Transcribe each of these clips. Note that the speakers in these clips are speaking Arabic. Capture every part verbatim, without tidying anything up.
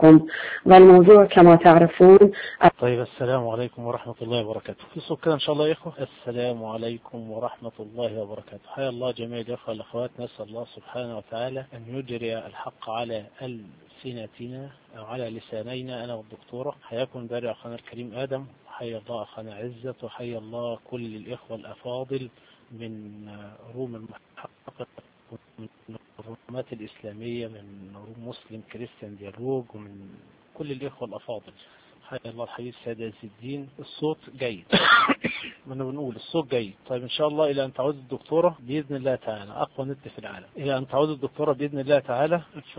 معكم، والموضوع كما تعرفون. طيب، السلام عليكم ورحمة الله وبركاته. في صوت كده إن شاء الله يا إخوة. السلام عليكم ورحمة الله وبركاته. حيا الله جميع الإخوة والأخوات. نسأل الله سبحانه وتعالى أن يجري الحق على ألسنتنا أو على لسانينا أنا والدكتورة. حياكم بارئ أخانا الكريم آدم، وحيا الله أخانا عزت، وحيا الله كل الإخوة الأفاضل من روم المحقق ومن الرومات الإسلامية، من روم مسلم كريستيان ديالوج، ومن كل الإخوة الأفاضل. حيا الله الحبيب سيد عز الدين. الصوت جيد. ما بنقول الصوت جيد. طيب إن شاء الله إلى أن تعود الدكتورة بإذن الله تعالى، أقوى نت في العالم، إلى أن تعود الدكتورة بإذن الله تعالى. ف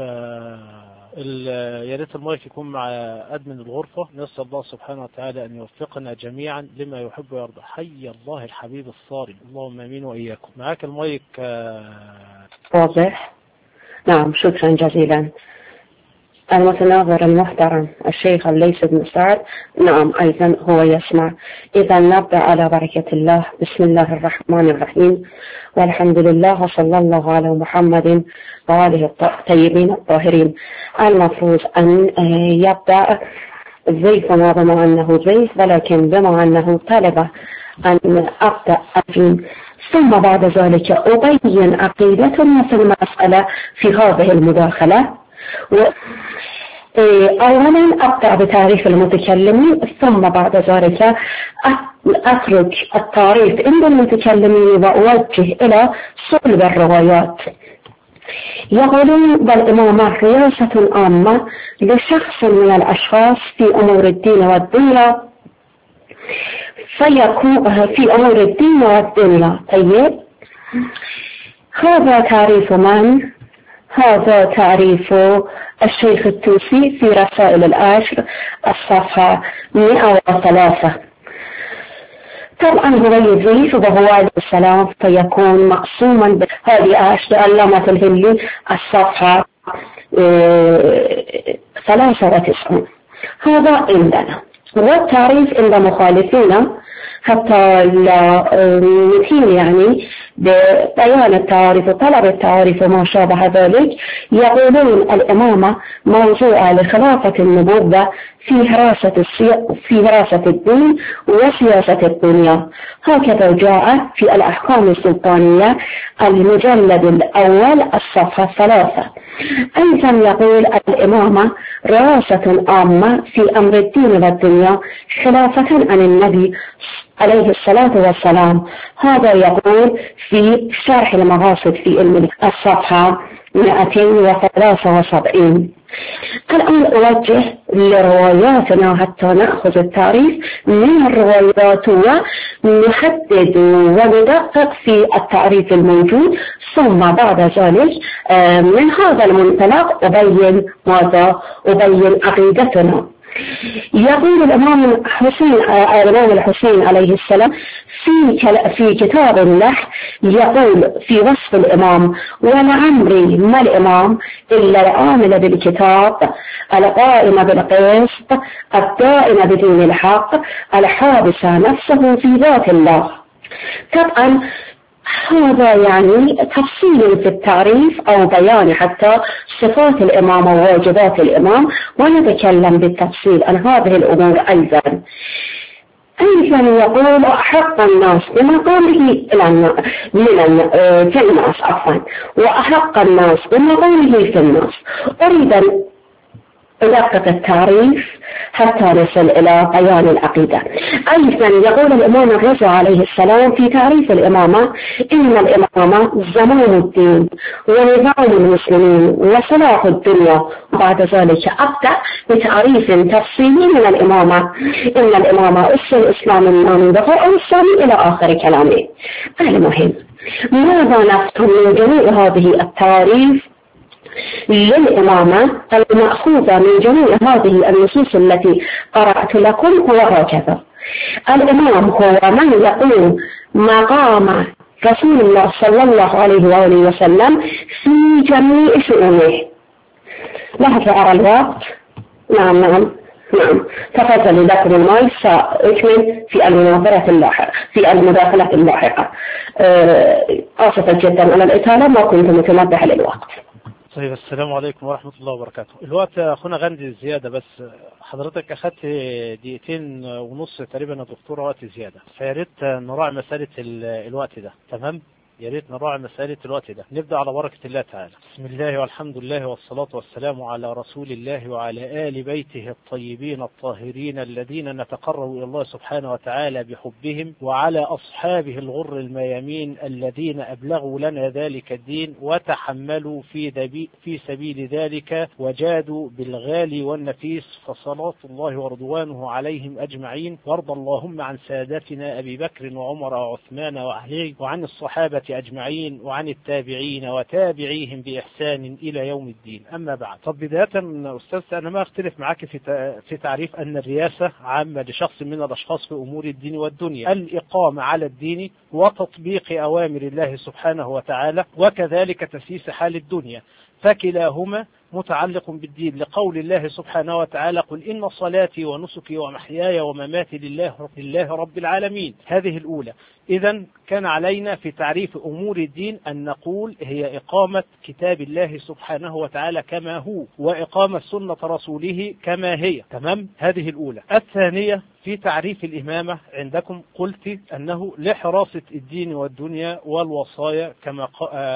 يا ريت المايك يكون مع أدمن الغرفة. نسأل الله سبحانه وتعالى أن يوفقنا جميعا لما يحب ويرضى. حي الله الحبيب الصارم. اللهم آمين وإياكم. معاك المايك. واضح؟ نعم، شكرا جزيلا. المتناظر المحترم الشيخ الليث بن سعد، نعم أيضا هو يسمع. إذا نبدأ على بركة الله. بسم الله الرحمن الرحيم، والحمد لله، وصلى الله على محمد وآله الطيبين الطاهرين. المفروض أن يبدأ ضيفنا بما أنه ضيف، ولكن بما أنه طلب أن أبدأ أفين، ثم بعد ذلك أبين عقيدتنا في المسألة في هذه المداخلة. أولا أبدأ بتعريف المتكلمين، ثم بعد ذلك أترك التعريف عند المتكلمين وأوجه إلى صلب الروايات. يقولون بالإمامة رياسة عامة لشخص من الأشخاص في أمور الدين والدنيا، فيكون في أمور الدين والدنيا. طيب، هذا تعريف من؟ هذا تعريف الشيخ التوسي في رسائل العشر الصفحة مئة وثلاثة. طبعا هو يضيف وهو عليه السلام، فيكون مقسوما بهذه عشر علامة الهلي الصفحة ثلاثة وتسعون. هذا عندنا. والتعريف عند مخالفين حتى لا نتين يعني ببيان التعارف وطلب التعارف وما شابه ذلك. يقولون الإمامة موضوعة لخلافة النبوة في حراسة في حراسة الدين وسياسة الدنيا. هكذا جاء في الأحكام السلطانية المجلد الأول الصفحة ثلاثة. أيضا يقول الإمامة رئاسة عامة في أمر الدين والدنيا خلافة عن النبي عليه الصلاة والسلام. هذا يقول في شرح المقاصد في علم الصفحة مئتين وثلاثة وسبعين. الآن أوجه لرواياتنا حتى نأخذ التعريف من الروايات ونحدد وندقق في التعريف الموجود، ثم بعد ذلك من هذا المنطلق أبين ماذا أبين عقيدتنا. يقول الإمام الحسين الإمام الحسين عليه السلام في في كتاب له، يقول في وصف الإمام: ولعمري ما الإمام إلا العامل بالكتاب القائم بالقسط الدائم بدين الحق الحابس نفسه في ذات الله. طبعا هذا يعني تفصيل في التعريف أو بيان حتى صفات الإمام وواجبات الإمام، ونتكلم بالتفصيل عن هذه الأمور أيضا. أيضا يقول أحق الناس بمقامه في الناس عفوا وأحق الناس بمقامه في الناس. أريد أن أدقق التعريف حتى نصل إلى بيان العقيدة. أيضا يقول الإمام الرضا عليه السلام في تعريف الإمامة: إن الإمامة زمام الدين ونظام المسلمين وصلاح الدنيا. بعد ذلك أبدأ بتعريف تفصيلي من الإمامة: إن الإمامة أس الإسلام النام بقاء الإسلام إلى آخر كلامه. المهم، ماذا نفهم من جميع هذه التعريف للإمامة المأخوذة من جميع هذه النصوص التي قرأت لكم؟ هو هكذا: الإمام هو من يقوم مقام رسول الله صلى الله عليه وآله وسلم في جميع شؤونه. لحظة أرى الوقت. نعم نعم نعم تفضل لكم الماء سأكمل في المناظرة اللاحقة في المداخلة اللاحقة. آسفة جدا على الإطالة، ما كنت متنبه للوقت. طيب السلام عليكم ورحمة الله وبركاته. الوقت أخونا غندي زيادة، بس حضرتك أخذت دقيقتين ونص تقريبا يا دكتورة وقت زيادة، فيا ريت نراعي مسألة الوقت ده. تمام، يا ريت نراعي مسألة الوقت ده. نبدأ على بركة الله تعالى. بسم الله والحمد لله والصلاة والسلام على رسول الله وعلى آل بيته الطيبين الطاهرين الذين نتقرب إلى الله سبحانه وتعالى بحبهم، وعلى أصحابه الغر الميامين الذين أبلغوا لنا ذلك الدين وتحملوا في, في سبيل ذلك وجادوا بالغالي والنفيس، فصلاة الله ورضوانه عليهم أجمعين. وارض اللهم عن سادتنا أبي بكر وعمر وعثمان وعلي، وعن الصحابة أجمعين، وعن التابعين وتابعيهم بإحسان إلى يوم الدين. أما بعد، طب بداية أستاذ أنا ما أختلف معك في في تعريف أن الرئاسة عامة لشخص من الأشخاص في أمور الدين والدنيا، الإقامة على الدين وتطبيق أوامر الله سبحانه وتعالى، وكذلك تسييس حال الدنيا، فكلاهما متعلق بالدين، لقول الله سبحانه وتعالى: قل إن صلاتي ونسكي ومحياي ومماتي لله رب, الله رب العالمين. هذه الأولى. إذا كان علينا في تعريف أمور الدين أن نقول هي إقامة كتاب الله سبحانه وتعالى كما هو، وإقامة سنة رسوله كما هي. تمام، هذه الأولى. الثانية في تعريف الإمامة عندكم قلت أنه لحراسة الدين والدنيا والوصايا كما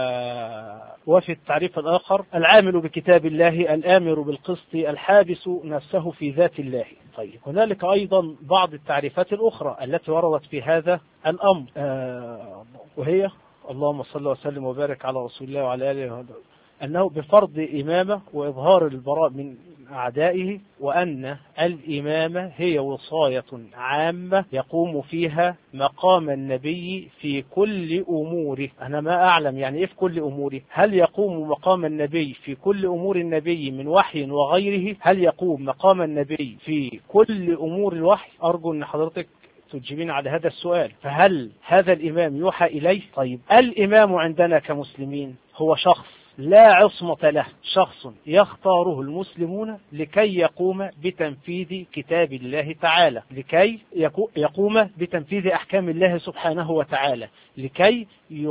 آه وفي التعريف الآخر العامل بكتاب الله الآمر بالقسط الحابس نفسه في ذات الله. طيب هنالك أيضا بعض التعريفات الأخرى التي وردت في هذا الأمر آه وهي اللهم صل وسلم وبارك على رسول الله وعلى آله، أنه بفرض إمامة وإظهار البراء من أعدائه، وأن الإمامة هي وصاية عامة يقوم فيها مقام النبي في كل أموره. أنا ما أعلم يعني إيه في كل أموره، هل يقوم مقام النبي في كل أمور النبي من وحي وغيره؟ هل يقوم مقام النبي في كل أمور الوحي؟ أرجو أن حضرتك تجيبين على هذا السؤال. فهل هذا الإمام يوحى إليه؟ طيب الإمام عندنا كمسلمين هو شخص لا عصمة له، شخص يختاره المسلمون لكي يقوم بتنفيذ كتاب الله تعالى، لكي يقوم بتنفيذ أحكام الله سبحانه وتعالى، لكي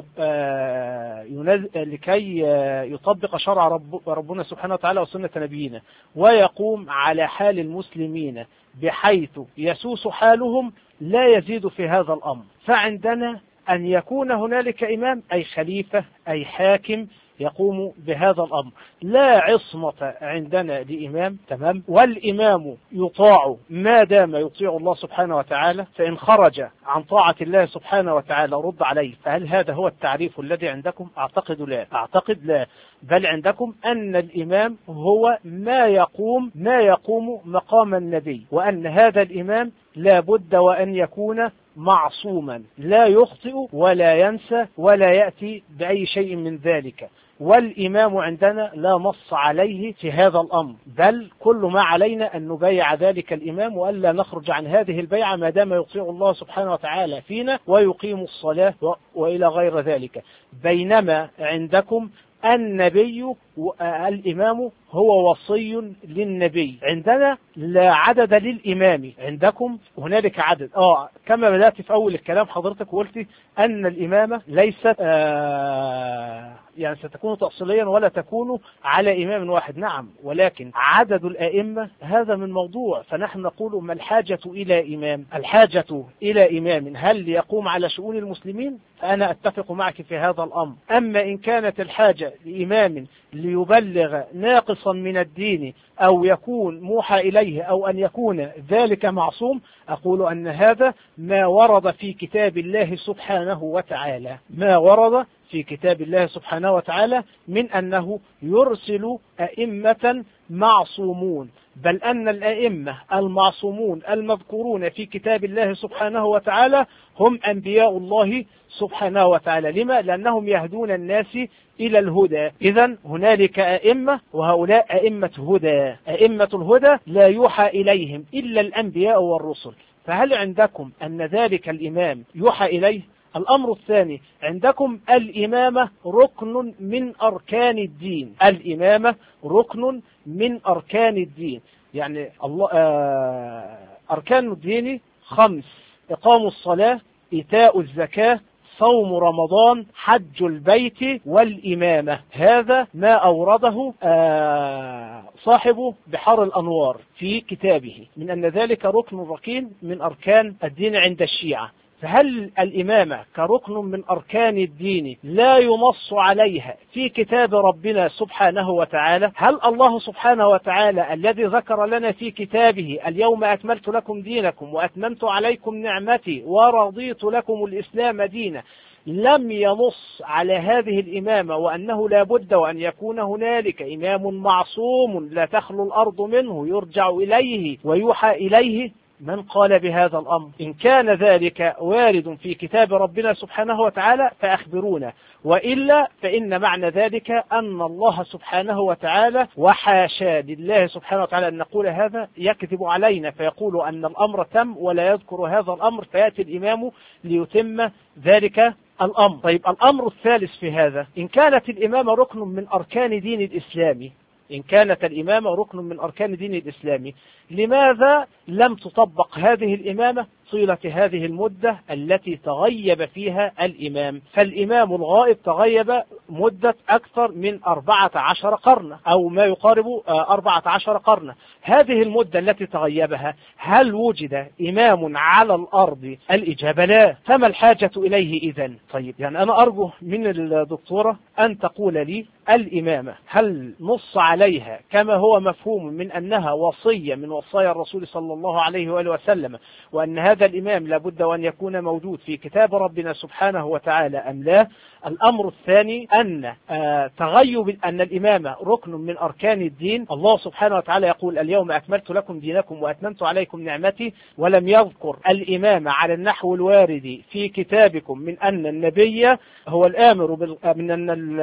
لكي يطبق شرع رب ربنا سبحانه وتعالى وسنة نبينا، ويقوم على حال المسلمين بحيث يسوس حالهم لا يزيد في هذا الأمر. فعندنا أن يكون هنالك إمام أي خليفة أي حاكم يقوم بهذا الأمر. لا عصمة عندنا لإمام. تمام، والإمام يطاع ما دام يطيع الله سبحانه وتعالى، فإن خرج عن طاعة الله سبحانه وتعالى رد عليه. فهل هذا هو التعريف الذي عندكم؟ أعتقد لا، أعتقد لا، بل عندكم أن الإمام هو ما يقوم ما يقوم مقام النبي، وأن هذا الإمام لا بد وأن يكون معصوما، لا يخطئ ولا ينسى ولا يأتي بأي شيء من ذلك. والإمام عندنا لا نص عليه في هذا الأمر، بل كل ما علينا أن نبايع ذلك الإمام وألا نخرج عن هذه البيعة ما دام يطيع الله سبحانه وتعالى فينا ويقيم الصلاة وإلى غير ذلك. بينما عندكم النبي الإمام هو وصي للنبي، عندنا لا عدد للإمام، عندكم هنالك عدد. آه كما بدأت في أول الكلام حضرتك وقلت أن الإمامة ليست آه يعني ستكون تأصيليا ولا تكون على إمام واحد. نعم، ولكن عدد الأئمة هذا من موضوع. فنحن نقول ما الحاجة إلى إمام؟ الحاجة إلى إمام هل يقوم على شؤون المسلمين؟ فأنا أتفق معك في هذا الأمر. أما إن كانت الحاجة لإمام ليبلغ ناقصا من الدين أو يكون موحى إليه أو أن يكون ذلك معصوم، أقول أن هذا ما ورد في كتاب الله سبحانه وتعالى، ما ورد في كتاب الله سبحانه وتعالى من أنه يرسل أئمة معصومون، بل أن الأئمة المعصومون المذكورون في كتاب الله سبحانه وتعالى هم أنبياء الله سبحانه وتعالى. لما؟ لأنهم يهدون الناس إلى الهدى. إذن هنالك أئمة، وهؤلاء أئمة هدى، أئمة الهدى لا يوحى إليهم إلا الأنبياء والرسل. فهل عندكم أن ذلك الإمام يوحى إليه؟ الأمر الثاني، عندكم الإمامة ركن من أركان الدين، الإمامة ركن من أركان الدين. يعني الله آه أركان الدين خمس: إقام الصلاة، إيتاء الزكاة، صوم رمضان، حج البيت، والإمامة. هذا ما أورده صاحب بحار الأنوار في كتابه من أن ذلك ركن ركين من أركان الدين عند الشيعة. فهل الإمامة كركن من أركان الدين لا ينص عليها في كتاب ربنا سبحانه وتعالى؟ هل الله سبحانه وتعالى الذي ذكر لنا في كتابه اليوم أكملت لكم دينكم وأتممت عليكم نعمتي ورضيت لكم الإسلام دينا لم ينص على هذه الإمامة وأنه لا بد وأن يكون هنالك إمام معصوم لا تخلو الأرض منه يرجع إليه ويوحى إليه؟ من قال بهذا الأمر؟ إن كان ذلك وارد في كتاب ربنا سبحانه وتعالى فأخبرونا، وإلا فإن معنى ذلك أن الله سبحانه وتعالى، وحاشا لله سبحانه وتعالى أن نقول هذا، يكذب علينا فيقول أن الأمر تم ولا يذكر هذا الأمر، فيأتي الإمام ليتم ذلك الأمر. طيب الأمر الثالث في هذا، إن كانت الإمامة ركن من أركان دين الإسلام إن كانت الإمامة ركن من أركان دين الإسلام لماذا لم تطبق هذه الإمامة طيلة هذه المدة التي تغيب فيها الإمام؟ فالإمام الغائب تغيب مدة أكثر من أربعة عشر قرن أو ما يقارب أربعة عشر قرن. هذه المدة التي تغيبها هل وجد إمام على الأرض؟ الإجابة لا. فما الحاجة إليه إذن؟ طيب يعني أنا أرجو من الدكتورة أن تقول لي الإمامة هل نص عليها كما هو مفهوم من أنها وصية من وصايا الرسول صلى الله عليه وآله وسلم، وأن هذا الإمام لابد وأن يكون موجود في كتاب ربنا سبحانه وتعالى أم لا؟ الأمر الثاني أن آه تغيب أن الإمامة ركن من أركان الدين. الله سبحانه وتعالى يقول اليوم أكملت لكم دينكم وأتممت عليكم نعمتي، ولم يذكر الإمامة على النحو الوارد في كتابكم من أن النبي هو الآمر بال... من أن ال...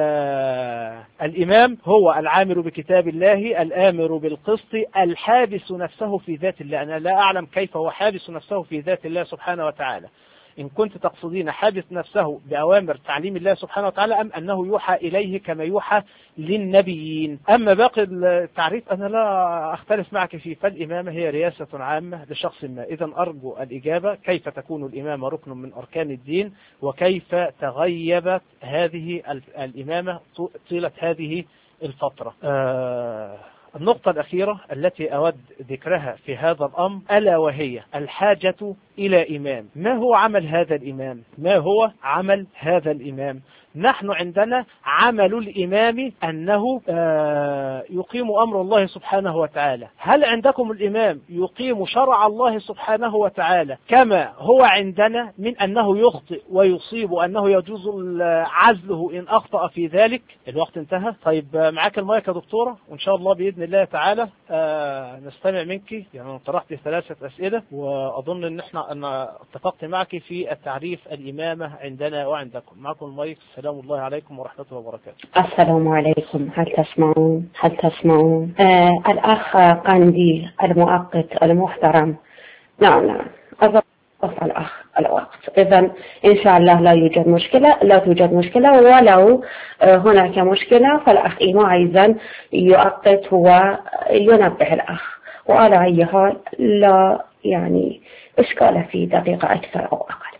الإمام هو العامر بكتاب الله الآمر بالقسط الحابس نفسه في ذات الله. أنا لا أعلم كيف هو حابس نفسه في ذات الله سبحانه وتعالى، إن كنت تقصدين حابس نفسه بأوامر تعليم الله سبحانه وتعالى أم أنه يوحى إليه كما يوحى للنبيين. أما باقي التعريف أنا لا أختلف معك فيه، فالإمامة هي رياسة عامة لشخص ما. إذن أرجو الإجابة كيف تكون الإمامة ركن من أركان الدين، وكيف تغيبت هذه الإمامة طيلة هذه الفترة. آه النقطة الأخيرة التي أود ذكرها في هذا الأمر ألا وهي الحاجة إلى إمام. ما هو عمل هذا الإمام؟ ما هو عمل هذا الإمام؟ نحن عندنا عمل الإمام أنه يقيم أمر الله سبحانه وتعالى. هل عندكم الإمام يقيم شرع الله سبحانه وتعالى كما هو عندنا من أنه يخطئ ويصيب وأنه يجوز عزله إن أخطأ في ذلك؟ الوقت انتهى. طيب معاك المايك يا دكتورة، وإن شاء الله بإذن الله تعالى نستمع منك. يعني طرحت ثلاثة أسئلة وأظن أن احنا أن اتفقت معك في التعريف الإمامة عندنا وعندكم. معكم المايك. السلام الله عليكم ورحمة الله وبركاته. السلام عليكم. هل تسمعون؟ هل تسمعون؟ آه الأخ قندي المؤقت المحترم. نعم نعم أضبط الأخ الوقت. إذن إن شاء الله لا يوجد مشكلة، لا توجد مشكلة، ولو آه هناك مشكلة فالأخ إيما أيضا يؤقت وينبه الأخ، وعلى أي حال لا يعني إشكال في دقيقة أكثر أو أقل.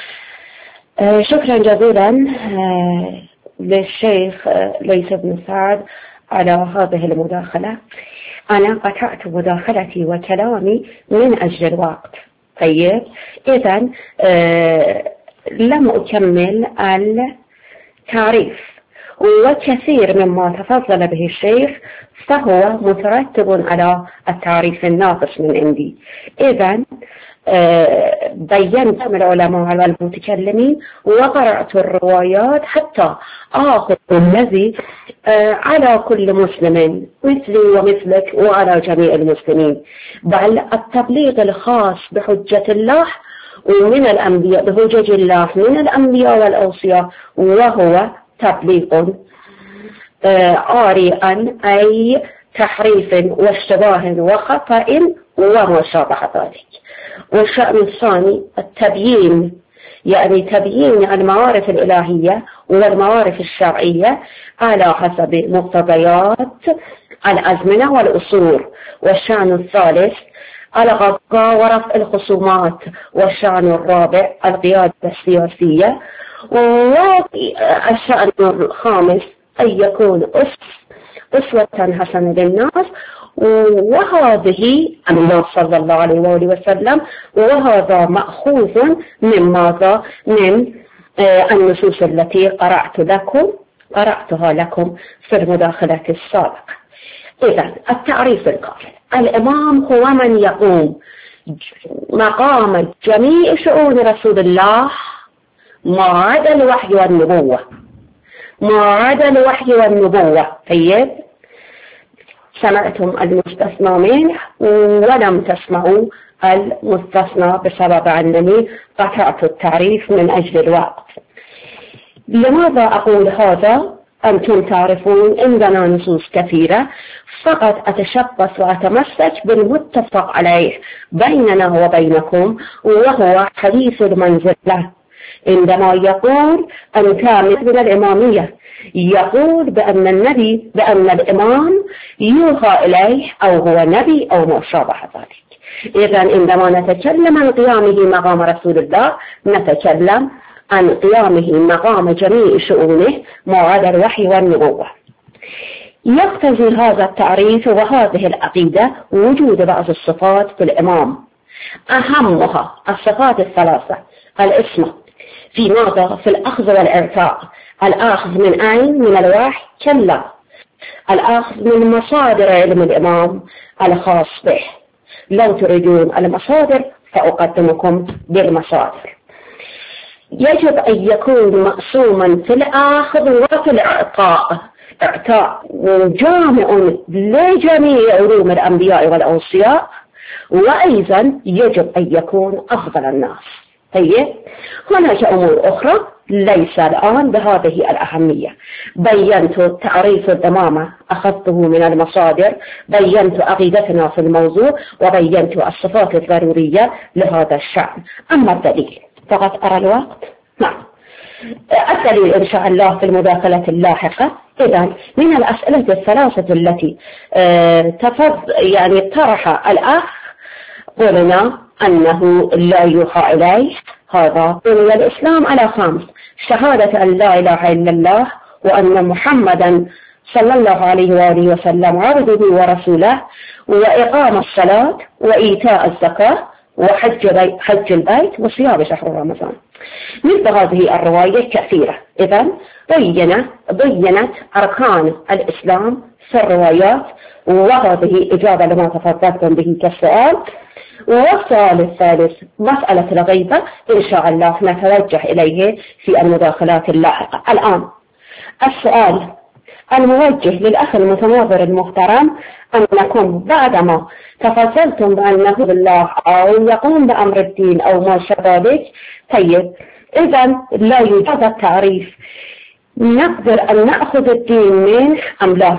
آه شكرا جزيلا آه للشيخ آه ليث بن سعد على هذه المداخلة. أنا قطعت مداخلتي وكلامي من أجل الوقت. طيب إذن آه لم أكمل التعريف، وكثير مما تفضل به الشيخ فهو مترتب على التعريف الناقص من عندي. إذن آه بينت من العلماء والمتكلمين وقرأت الروايات حتى آخذ الذي آه على كل مسلم مثلي ومثلك وعلى جميع المسلمين، بل التبليغ الخاص بحجة الله ومن الأنبياء بحجج الله من الأنبياء والأوصياء، وهو تبليغ آه عاريا أي تحريف واشتباه وخطأ وما شابه ذلك. والشأن الثاني التبيين، يعني تبيين المعارف الإلهية والمعارف الشرعية على حسب مقتضيات الأزمنة والأصول. والشأن الثالث الغطاء ورفع الخصومات. والشأن الرابع القيادة السياسية. والشأن الخامس أن يكون أسوة حسنة للناس، وهذه النبي صلى الله عليه وآله وسلم، وهذا مأخوذ من ماذا؟ من النصوص التي قرأت لكم قرأتها لكم في المداخلة السابقة. إذن التعريف الكامل: الإمام هو من يقوم مقام جميع شؤون رسول الله ما عدا الوحي والنبوة، ما عدا الوحي والنبوة. طيب، سمعتم المستثنى منه ولم تسمعوا المستثنى بسبب أنني قطعت التعريف من أجل الوقت. لماذا أقول هذا؟ أنتم تعرفون عندنا نصوص كثيرة، فقط أتشبث وأتمسك بالمتفق عليه بيننا وبينكم، وهو حديث المنزلة. عندما يقول أن كامل من الإمامية يقول بأن النبي بأن الإمام يوحى إليه أو هو نبي أو ما شابه ذلك. إذن عندما نتكلم عن قيامه مقام رسول الله نتكلم عن قيامه مقام جميع شؤونه ما عدا الوحي والنبوة. يقتضي هذا التعريف وهذه العقيدة وجود بعض الصفات في الإمام، أهمها الصفات الثلاثة: الاسم في ماذا؟ في الأخذ والإعطاء. الأخذ من أين؟ من الوحي؟ كلا، الأخذ من مصادر علم الإمام الخاص به. لو تريدون المصادر فأقدمكم بالمصادر. يجب أن يكون مقسوما في الأخذ وفي الإعطاء، إعطاء جامع لجميع علوم الأنبياء والأوصياء، وأيضا يجب أن يكون أفضل الناس. طيب، هناك أمور أخرى ليس الآن بهذه الأهمية. بينت تعريف الإمامة، أخذته من المصادر، بينت عقيدتنا في الموضوع، وبينت الصفات الضرورية لهذا الشأن. أما الدليل فقط أرى الوقت. نعم، الدليل إن شاء الله في المداخلة اللاحقة. إذن من الأسئلة الثلاثة التي تفض يعني طرح الأخ، قلنا أنه لا يوحى إليه. هذا بني الإسلام على خمس: شهادة أن لا إله إلا الله، وأن محمدا صلى الله عليه وآله وسلم عبده ورسوله، وإقام الصلاة، وإيتاء الزكاة، وحج بي حج البيت، وصيام شهر رمضان. مثل هذه الرواية كثيرة. إذن بيّنت بيّنت أركان الإسلام في الروايات، وهذه إجابة لما تفضلتم به كالسؤال. والسؤال الثالث مسألة الغيبة، إن شاء الله نتوجه إليه في المداخلات اللاحقة. الآن السؤال الموجه للأخ المتناظر المحترم: أنكم بعدما تفضلتم بأنه بالله أو يقوم بأمر الدين أو ما شابه ذلك، طيب إذن لا يوجد التعريف، نقدر أن نأخذ الدين منه أم لا؟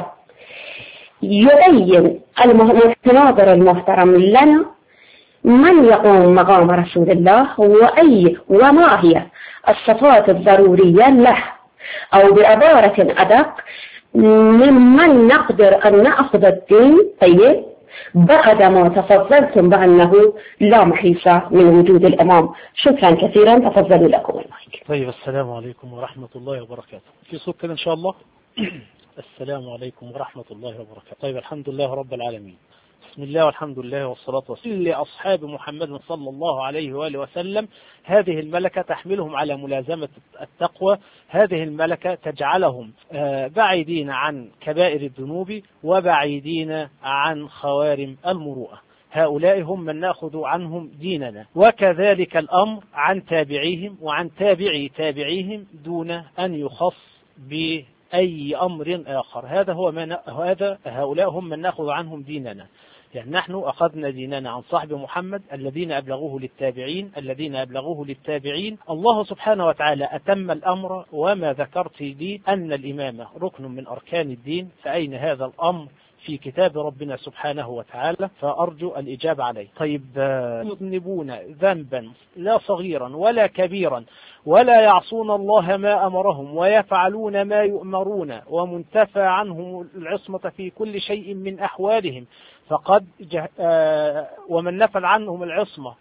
يبين المتناظر المحترم لنا من يقوم مقام رسول الله، وأي وما هي الصفات الضرورية له، أو بعبارة أدق ممن نقدر أن نأخذ الدين طيب بعد ما تفضلتم بأنه لا محيص من وجود الإمام. شكرا كثيرا، تفضلوا لكم المايك. طيب، السلام عليكم ورحمة الله وبركاته. في صوت كده إن شاء الله. السلام عليكم ورحمة الله وبركاته. طيب، الحمد لله رب العالمين، بسم الله والحمد لله والصلاة والسلام لأصحاب محمد صلى الله عليه وآله وسلم. هذه الملكة تحملهم على ملازمة التقوى، هذه الملكة تجعلهم بعيدين عن كبائر الذنوب وبعيدين عن خوارم المروءة. هؤلاء هم من نأخذ عنهم ديننا، وكذلك الأمر عن تابعيهم وعن تابعي تابعيهم دون أن يخص بأي أمر آخر. هذا هو ما هذا هؤلاء هم من نأخذ عنهم ديننا. يعني نحن أخذنا ديننا عن صاحب محمد الذين أبلغوه للتابعين الذين أبلغوه للتابعين. الله سبحانه وتعالى أتم الأمر، وما ذكرت لي أن الإمامة ركن من أركان الدين، فأين هذا الأمر في كتاب ربنا سبحانه وتعالى؟ فأرجو الإجابة عليه. طيب، يذنبون ذنبا لا صغيرا ولا كبيرا ولا يعصون الله ما أمرهم ويفعلون ما يؤمرون، ومنتفى عنهم العصمة في كل شيء من أحوالهم، فقد جه... آه ومن نفل عنهم العصمة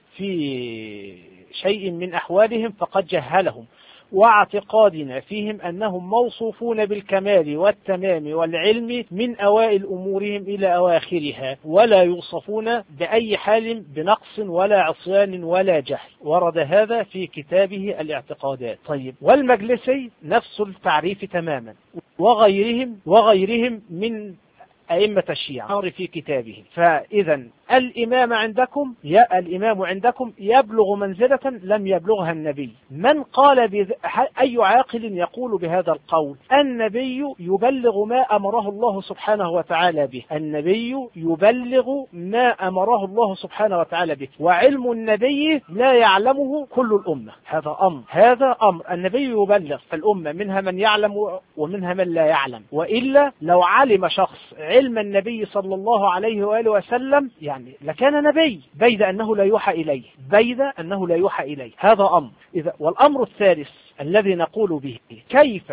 في شيء من أحوالهم فقد جهلهم، واعتقادنا فيهم أنهم موصوفون بالكمال والتمام والعلم من أوائل أمورهم إلى أواخرها، ولا يوصفون بأي حال بنقص ولا عصيان ولا جهل. ورد هذا في كتابه الاعتقادات. طيب، والمجلسي نفس التعريف تماما، وغيرهم وغيرهم من أئمة الشيعة في كتابه. فإذا الإمام عندكم يا الإمام عندكم يبلغ منزلة لم يبلغها النبي. من قال بذ... أي عاقل يقول بهذا القول؟ النبي يبلغ ما أمره الله سبحانه وتعالى به، النبي يبلغ ما أمره الله سبحانه وتعالى به، وعلم النبي لا يعلمه كل الأمة. هذا أمر هذا أمر النبي يبلغ، فالأمة منها من يعلم ومنها من لا يعلم. وإلا لو علم شخص علم النبي صلى الله عليه وآله وسلم يعني لكان نبي، بيد أنه لا يوحى إليه بيد أنه لا يوحى إليه. هذا أمر. إذا والأمر الثالث الذي نقول به، كيف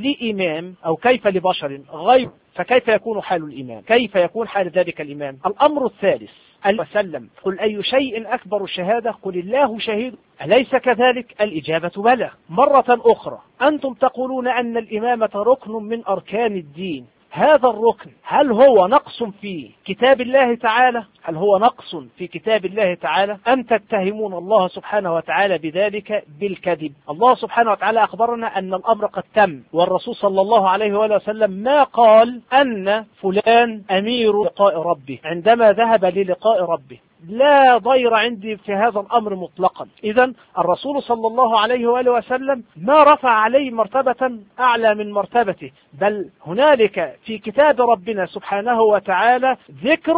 لإمام أو كيف لبشر غير، فكيف يكون حال الإمام؟ كيف يكون حال ذلك الإمام؟ الأمر الثالث وسلم قل أي شيء أكبر الشهادة؟ قل الله شهيد. أليس كذلك؟ الإجابة بلى. مرة أخرى أنتم تقولون أن الإمامة ركن من أركان الدين. هذا الركن هل هو نقص في كتاب الله تعالى؟ هل هو نقص في كتاب الله تعالى؟ أم تتهمون الله سبحانه وتعالى بذلك بالكذب؟ الله سبحانه وتعالى أخبرنا أن الأمر قد تم، والرسول صلى الله عليه وآله وسلم ما قال أن فلان أمير لقاء ربه عندما ذهب للقاء ربه. لا ضير عندي في هذا الأمر مطلقا. إذن الرسول صلى الله عليه وآله وسلم ما رفع عليه مرتبة أعلى من مرتبته، بل هنالك في كتاب ربنا سبحانه وتعالى ذكر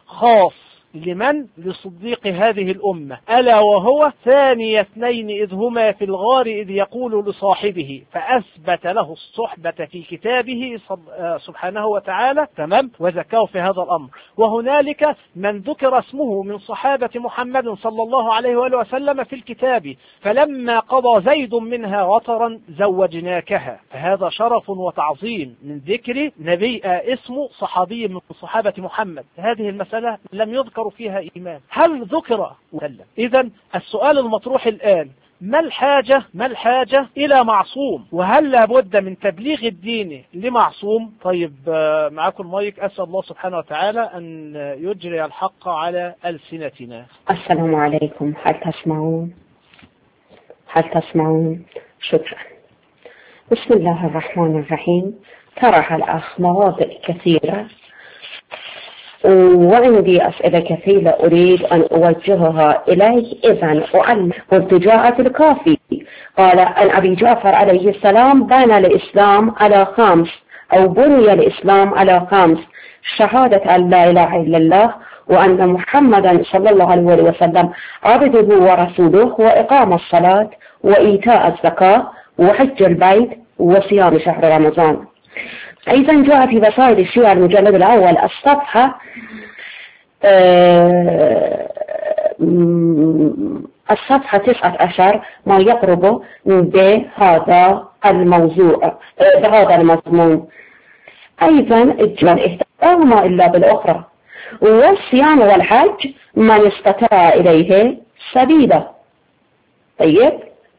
خاص لمن؟ لصديق هذه الأمة، ألا وهو ثاني اثنين إذ هما في الغار إذ يقول لصاحبه، فأثبت له الصحبة في كتابه سبحانه وتعالى، تمام، وزكاه في هذا الأمر. وهنالك من ذكر اسمه من صحابة محمد صلى الله عليه وآله وسلم في الكتاب، فلما قضى زيد منها وطرا زوجناكها، فهذا شرف وتعظيم من ذكر نبي اسم صحابي من صحابة محمد. هذه المسألة لم يذكر فيها إمام. هل ذكر؟ إذن السؤال المطروح الآن، ما الحاجة ما الحاجة إلى معصوم؟ وهل لابد من تبليغ الدين لمعصوم؟ طيب معكم المايك. أسأل الله سبحانه وتعالى أن يجري الحق على ألسنتنا. السلام عليكم. هل تسمعون؟ هل تسمعون؟ شكرا. بسم الله الرحمن الرحيم. طرح الأخ مواضع كثيرة، وعندي أسئلة كثيرة أريد أن أوجهها إليه. إذن أعلم. قلت جاء في الكافي قال عن أبي جعفر عليه السلام بنى الإسلام على خمس، أو بني الإسلام على خمس: شهادة أن لا إله إلا الله، وأن محمدا صلى الله عليه وسلم عبده ورسوله، وإقام الصلاة، وإيتاء الزكاة، وحج البيت، وصيام شهر رمضان. أيضا جاء في بصائر الشيعة المجلد الأول الصفحة أه الصفحة تسعة عشر ما يقرب بهذا الموضوع بهذا المضمون. أيضا الجمال إحداهما إلا بالأخرى، والصيام والحج من استطاع إليه سبيلا. طيب،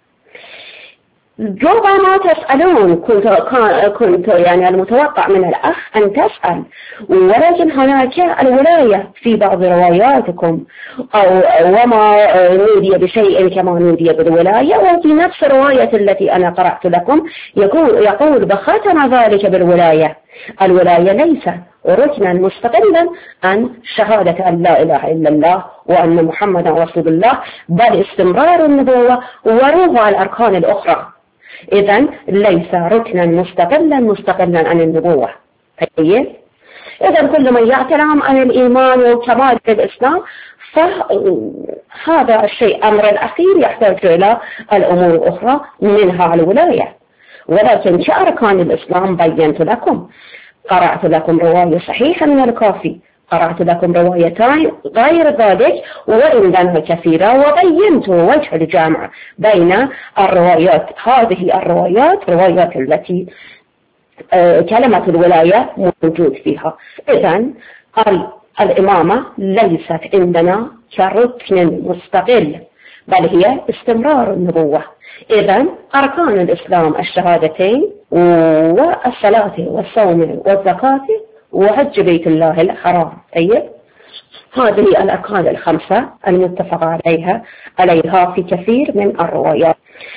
جواب ما تسألون كنت كنت يعني المتوقع من الأخ أن تسأل، ولكن هناك الولاية في بعض رواياتكم، أو وما نودي بشيء كما نودي بالولاية، وفي نفس الرواية التي أنا قرأت لكم يقول يقول بختم ذلك بالولاية. الولاية ليس ركنا مستقلا عن شهادة أن لا إله إلا الله وأن محمدا رسول الله، بل استمرار النبوة وروح الأركان الأخرى. إذن ليس ركنا مستقلا مستقلا عن النبوة. طيب، إذن كل من يعترم عن الإيمان وكمال الإسلام فهذا الشيء أمر الأخير يحتاج إلى الأمور الأخرى منها الولاية. ولكن كأركان الإسلام بينت لكم، قرأت لكم رواية صحيحة من الكافي، قرأت لكم روايتان غير ذلك وإن كانت كثيرة، وبينت وجه الجامع بين الروايات. هذه الروايات روايات التي آه كلمة الولاية موجود فيها. إذن الإمامة ليست عندنا كركن مستقل، بل هي استمرار النبوة. إذن أركان الإسلام الشهادتين والصلاة والصوم والزكاة وحج بيت الله الحرام. طيب، هذه الأركان الخمسة المتفق عليها عليها في كثير من الروايات.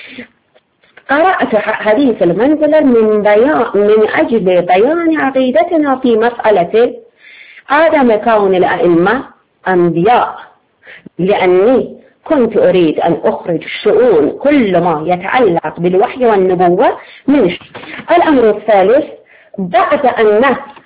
قرأت حديث المنزلة من بيان من أجل بيان عقيدتنا في مسألة عدم كون الأئمة أنبياء، لأني كنت أريد أن أخرج الشؤون كل ما يتعلق بالوحي والنبوة من الأمر الثالث. بعد أن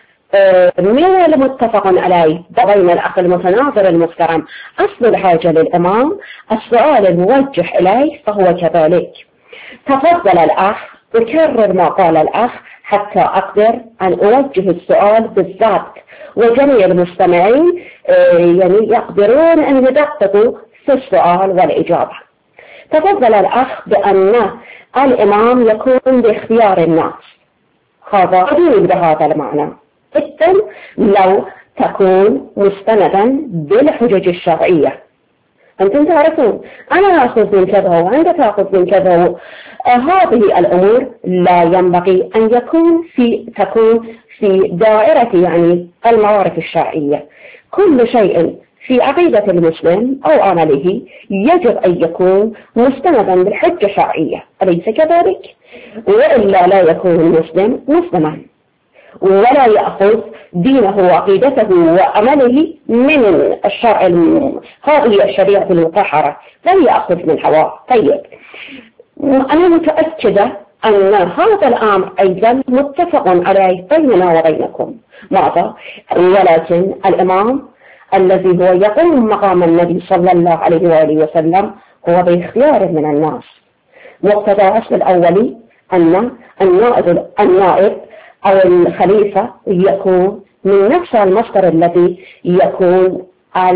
من المتفق عليه بين الأخ المتناظر المحترم أصل الحاجة للإمام، السؤال الموجه إليه فهو كذلك. تفضل الأخ أكرر ما قال الأخ حتى أقدر أن أوجه السؤال بالضبط، وجميع المستمعين يعني يقدرون أن يدققوا في السؤال والإجابة. تفضل الأخ بأن الإمام يكون باختيار الناس، هذا قديم بهذا المعنى. إذن لو تكون مستندا بالحجج الشرعية، أنتم تعرفون أنا أخذ من كذا وأنت تأخذ من كذا، آه هذه الأمور لا ينبغي أن يكون في تكون في دائرة يعني المعارف الشرعية. كل شيء في عقيدة المسلم أو عمله يجب أن يكون مستندا بالحجة الشرعية، أليس كذلك؟ وإلا لا يكون المسلم مسلما، ولا يأخذ دينه وعقيدته وعمله من الشرع هذه الشريعة المطهرة، بل يأخذ من هواه. طيب، أنا متأكدة أن هذا الأمر أيضا متفق عليه بيننا وبينكم. ماذا؟ ولكن الإمام الذي هو يقوم مقام النبي صلى الله عليه وآله وسلم هو باختيار من الناس. مقتضى الأصل الأولي أن النائب النائب أو الخليفة يكون من نفس المصدر الذي يكون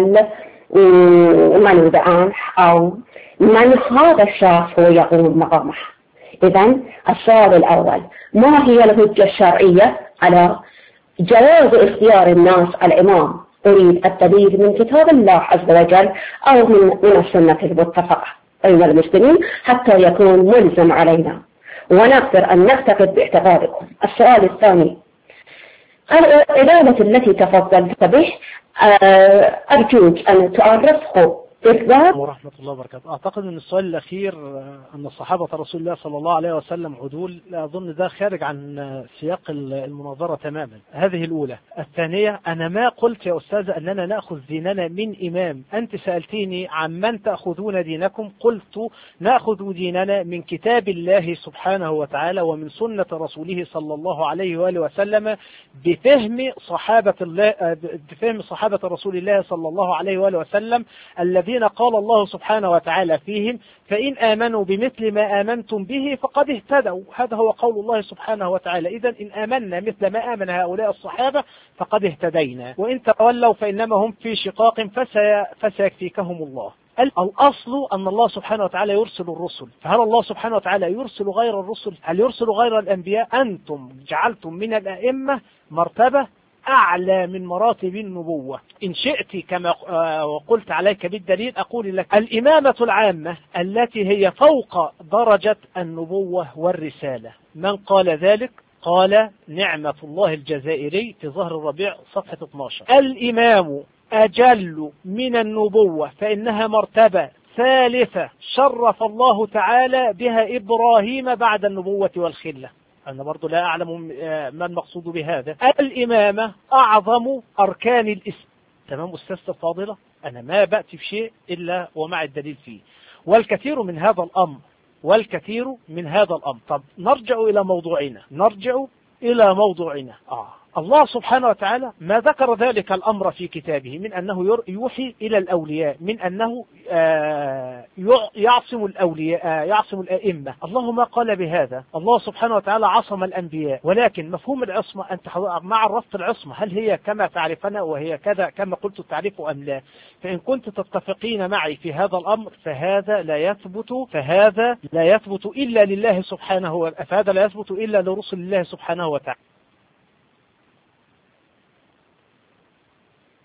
المنوب عنه أو من هذا الشخص هو يقوم مقامه. إذن السؤال الأول، ما هي الحجة الشرعية على جواز اختيار الناس الإمام؟ أريد الدليل من كتاب الله عز وجل أو من من السنة المتفقة بين المسلمين حتى يكون ملزم علينا ونقدر أن نعتقد باعتقادكم. السؤال الثاني، الإدانة التي تفضلت به أرجوك أن تعرفه بالذات. ورحمة الله وبركاته. أعتقد أن السؤال الأخير أن الصحابة رسول الله صلى الله عليه وسلم عدول، لا أظن ده خارج عن سياق المناظرة تماما. هذه الأولى. الثانية، أنا ما قلت يا أستاذ أننا نأخذ ديننا من إمام. أنت سألتيني عن من تأخذون دينكم، قلت نأخذ ديننا من كتاب الله سبحانه وتعالى ومن سنة رسوله صلى الله عليه وآله وسلم بفهم صحابة الله بفهم صحابة رسول الله صلى الله عليه وآله وسلم الذين قال الله سبحانه وتعالى فيهم: فإن آمنوا بمثل ما آمنتم به فقد اهتدوا. هذا هو قول الله سبحانه وتعالى. إذن إن آمنا مثل ما آمن هؤلاء الصحابة فقد اهتدينا، وإن تولوا فإنما هم في شقاق فسي فسيكفيكهم الله. الأصل أن الله سبحانه وتعالى يرسل الرسل، فهل الله سبحانه وتعالى يرسل غير الرسل؟ هل يرسل غير الأنبياء؟ أنتم جعلتم من الأئمة مرتبة أعلى من مراتب النبوة. إن شئت كما قلت عليك بالدليل أقول لك الإمامة العامة التي هي فوق درجة النبوة والرسالة. من قال ذلك؟ قال نعمة الله الجزائري في ظهر الربيع صفحة اثناشر: الإمام أجل من النبوة فإنها مرتبة ثالثة شرف الله تعالى بها إبراهيم بعد النبوة والخلة. أنا برضو لا أعلم ما المقصود بهذا. الإمامة أعظم أركان الإسلام. تمام أستاذ الفاضلة، أنا ما بأتي بشيء إلا ومع الدليل فيه، والكثير من هذا الأمر والكثير من هذا الأمر. طب نرجع إلى موضوعنا نرجع إلى موضوعنا آه الله سبحانه وتعالى ما ذكر ذلك الأمر في كتابه من أنه يوحي إلى الأولياء، من أنه يعصم الأولياء يعصم الأئمة. الله ما قال بهذا. الله سبحانه وتعالى عصم الأنبياء، ولكن مفهوم العصمة أنت مع عرفت العصمة هل هي كما تعرفنا وهي كذا كما قلت التعريف أم لا؟ فإن كنت تتفقين معي في هذا الأمر فهذا لا يثبت فهذا لا يثبت إلا لله سبحانه وتعالى فهذا لا يثبت إلا لرسل الله سبحانه وتعالى.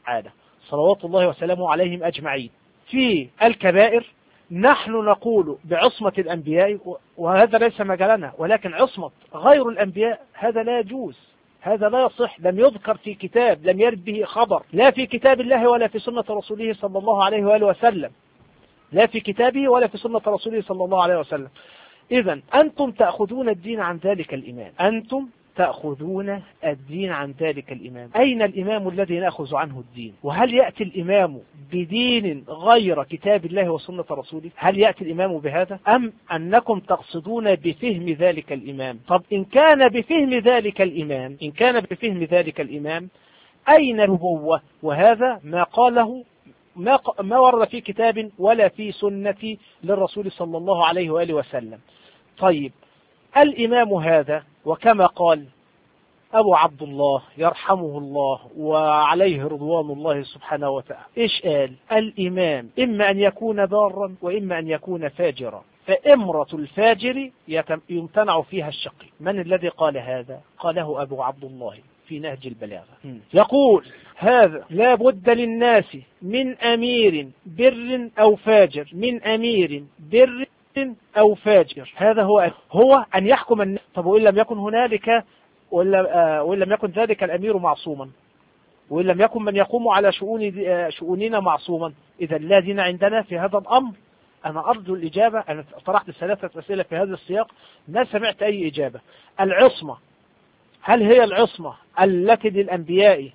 تعالى صلوات الله وسلامه عليهم أجمعين. في الكبائر نحن نقول بعصمة الأنبياء وهذا ليس مجالنا، ولكن عصمة غير الأنبياء هذا لا يجوز، هذا لا يصح، لم يذكر في كتاب، لم يرد به خبر لا في كتاب الله ولا في سنة رسوله صلى الله عليه وآله وسلم، لا في كتابه ولا في سنة رسوله صلى الله عليه وسلم. إذن أنتم تأخذون الدين عن ذلك الإمام، أنتم تأخذون الدين عن ذلك الإمام. أين الإمام الذي نأخذ عنه الدين؟ وهل يأتي الإمام بدين غير كتاب الله وسنة رسوله؟ هل يأتي الإمام بهذا؟ أم أنكم تقصدون بفهم ذلك الإمام؟ طب إن كان بفهم ذلك الإمام إن كان بفهم ذلك الإمام أين النبوة؟ وهذا ما قاله ما ما ورد في كتاب ولا في سنة للرسول صلى الله عليه وآله وسلم. طيب الإمام هذا، وكما قال أبو عبد الله يرحمه الله وعليه رضوان الله سبحانه وتعالى، إيش قال؟ الإمام إما أن يكون بارا وإما أن يكون فاجرا، فإمرة الفاجر يمتنع فيها الشقي. من الذي قال هذا؟ قاله أبو عبد الله في نهج البلاغة، يقول هذا لا بد للناس من أمير بر أو فاجر، من أمير بر أو فاجر، هذا هو هو أن يحكم الناس. طب وإن لم يكن هنالك وإن وإن لم يكن ذلك الأمير معصوما، وإن لم يكن من يقوم على شؤون شؤوننا معصوما، إذا لا دين عندنا في هذا الأمر. أنا أرجو الإجابة. أنا طرحت ثلاثة أسئلة في هذا السياق ما سمعت أي إجابة. العصمة، هل هي العصمة التي للأنبياء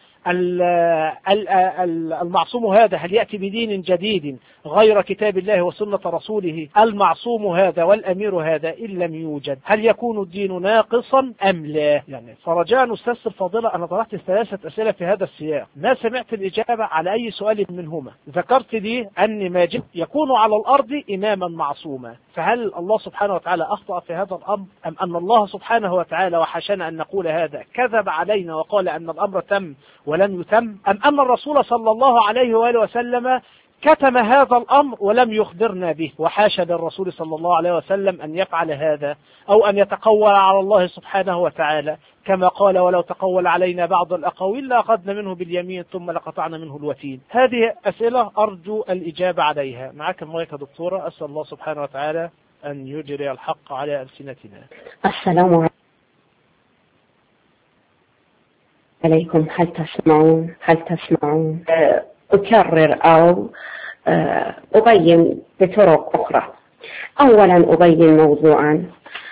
المعصوم هذا هل يأتي بدين جديد غير كتاب الله وسنة رسوله؟ المعصوم هذا والأمير هذا إن لم يوجد هل يكون الدين ناقصا أم لا؟ يعني فرجاء أستاذ الفاضلة، أنا طرحت ثلاثة أسئلة في هذا السياق ما سمعت الإجابة على أي سؤال منهما. ذكرت لي أن ما يكون على الأرض إماما معصوما، فهل الله سبحانه وتعالى أخطأ في هذا الأمر، أم أن الله سبحانه وتعالى وحشنا أن نقول هذا كذب علينا وقال أن الأمر تم ولم يتم، أم أن الرسول صلى الله عليه وآله وسلم كتم هذا الأمر ولم يخبرنا به، وحاشا للرسول صلى الله عليه وسلم أن يفعل هذا أو أن يتقول على الله سبحانه وتعالى كما قال ولو تقول علينا بعض الأقاويل لأخذنا منه باليمين ثم لقطعنا منه الوتين. هذه أسئلة أرجو الإجابة عليها. معك المايك يا دكتورة. أسأل الله سبحانه وتعالى أن يجري الحق على ألسنتنا. السلام عليكم. هل تسمعون؟ هل تسمعون؟ أكرر أو أبين بطرق أخرى. أولا أبين موضوعا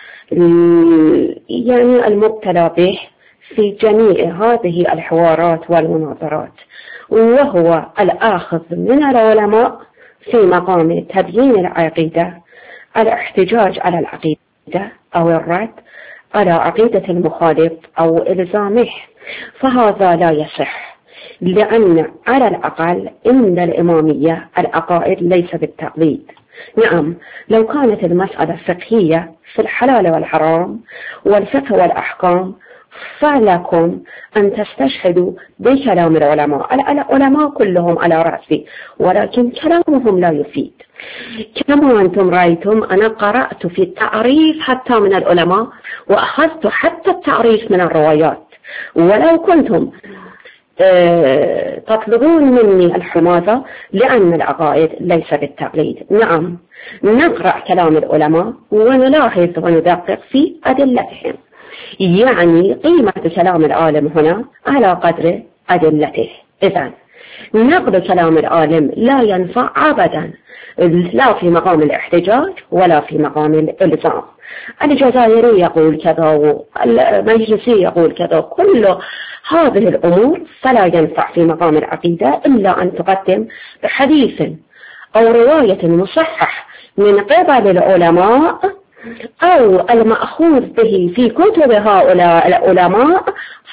يعني المبتلى به في جميع هذه الحوارات والمناظرات، وهو الآخذ من العلماء في مقام تبيين العقيدة، الاحتجاج على العقيدة أو الرد على عقيدة المخالف أو إلزامه، فهذا لا يصح، لأن على الأقل إن الإمامية العقائد ليس بالتقليد. نعم، لو كانت المسألة فقهية في الحلال والحرام والفقه والأحكام فلكم أن تستشهدوا بكلام العلماء. العلماء كلهم على رأسي، ولكن كلامهم لا يفيد. كما أنتم رأيتم أنا قرأت في التعريف حتى من العلماء، وأخذت حتى التعريف من الروايات، ولو كنتم أه تطلبون مني الحماية لأن العقائد ليس بالتقليد. نعم، نقرأ كلام العلماء ونلاحظ وندقق في أدلتهم، يعني قيمة كلام العالم هنا على قدر أدلته. إذن نقل كلام العالم لا ينفع أبدا، لا في مقام الاحتجاج ولا في مقام الإلزام. الجزائري يقول كذا والمجلسي يقول كذا، كل هذه الأمور فلا ينفع في مقام العقيدة إلا أن تقدم بحديث أو رواية مصحح من قبل العلماء أو المأخوذ به في كتب هؤلاء العلماء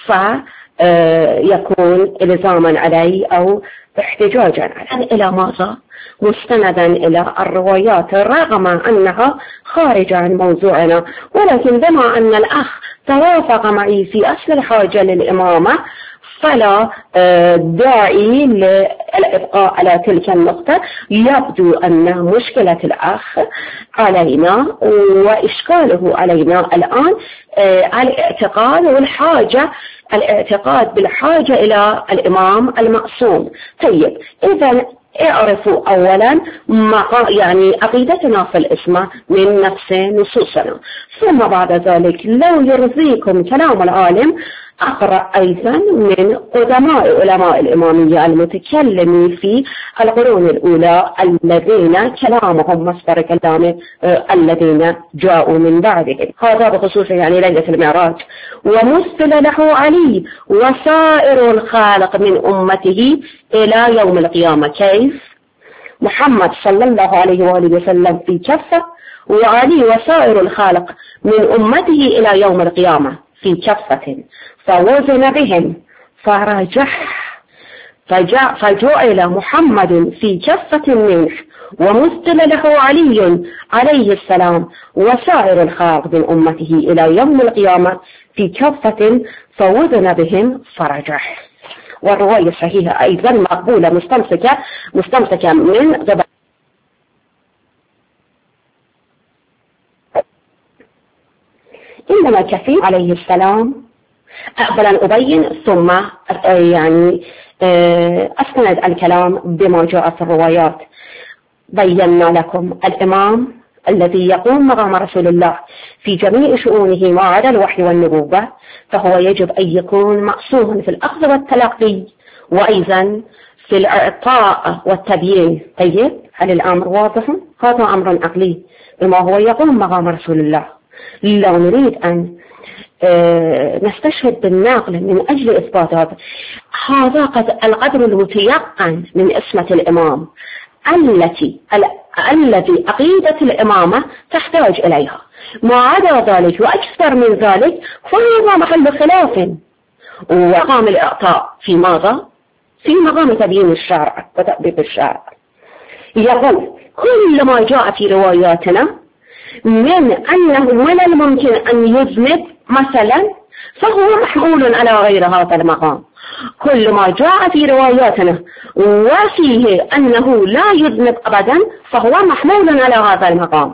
فيكون إلزاما عليه أو احتجاجا عليه. إلى ماذا؟ مستندا إلى الروايات رغم أنها خارجة عن موضوعنا، ولكن بما أن الأخ توافق معي في أصل الحاجة للإمامة فلا داعي للإبقاء على تلك النقطة. يبدو أن مشكلة الأخ علينا وإشكاله علينا الآن الاعتقاد والحاجة الاعتقاد بالحاجة إلى الإمام المعصوم. طيب إذا اعرفوا أولا يعني عقيدتنا في الإسماء من نفس نصوصنا، ثم بعد ذلك لو يرضيكم كلام العالم أقرأ أيضا من قدماء علماء الإمامية المتكلمين في القرون الأولى الذين كلامهم مصدر كلام الذين جاءوا من بعدهم. هذا بخصوص يعني ليلة المعراج. ومثل له علي وسائر الخالق من أمته إلى يوم القيامة. كيف؟ محمد صلى الله عليه وآله وسلم في كفة، وعلي وسائر الخالق من أمته إلى يوم القيامة في كفة، فوزن بهم فرجح فجعل محمد في كفة منه، ومثل له علي عليه السلام وسائر الخالق من أمته إلى يوم القيامة في كفة فوزن بهم فرجح. والرواية صحيحة أيضا مقبولة مستمسكة مستمسكة من قبل. إنما كثير عليه السلام أولا أبين ثم يعني أسند الكلام بما جاء في الروايات. بينا لكم الإمام الذي يقوم مقام رسول الله في جميع شؤونه ما عدا الوحي والنبوة، فهو يجب أن يكون معصوما في الأخذ والتلقي وأيضا في الإعطاء والتبيين. طيب هل الأمر واضح؟ هذا أمر عقلي بما هو يقوم مقام رسول الله. لو نريد أن نستشهد بالنقل من أجل إثبات هذا هذا قد القدر المتيقن من اسمة الإمام التي الذي عقيدة الإمامة تحتاج إليها. ما عدا ذلك وأكثر من ذلك فهو محل خلاف. ومقام الإعطاء في ماذا؟ في مقام تبيين الشرع وتطبيق الشرع. يقول كل ما جاء في رواياتنا من أنه من الممكن أن يذنب مثلا فهو محمول على غير هذا المقام. كل ما جاء في رواياتنا وفيه أنه لا يذنب أبدا فهو محمول على هذا المقام.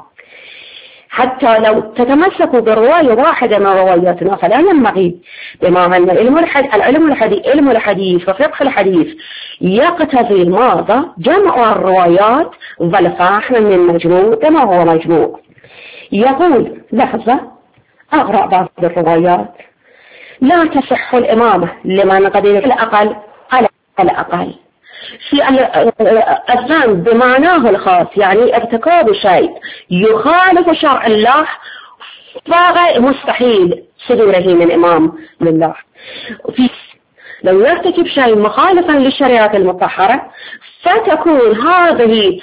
حتى لو تتمسكوا برواية واحدة من رواياتنا فلا ينبغي، بما أن العلم الحديث العلم الحديث علم الحديث وفقه الحديث يقتضي ماذا؟ جمع الروايات والفحم من مجموع كما هو مجموع. يقول لحظة أقرأ بعض الروايات. لا تصح الإمامة لمن قدر الأقل على الأقل في الذنب بمعناه الخاص، يعني ارتكاب شيء يخالف شرع الله فغير مستحيل صدوره من إمام لله. في لو يرتكب شيء مخالفا للشريعة المطهرة فتكون هذه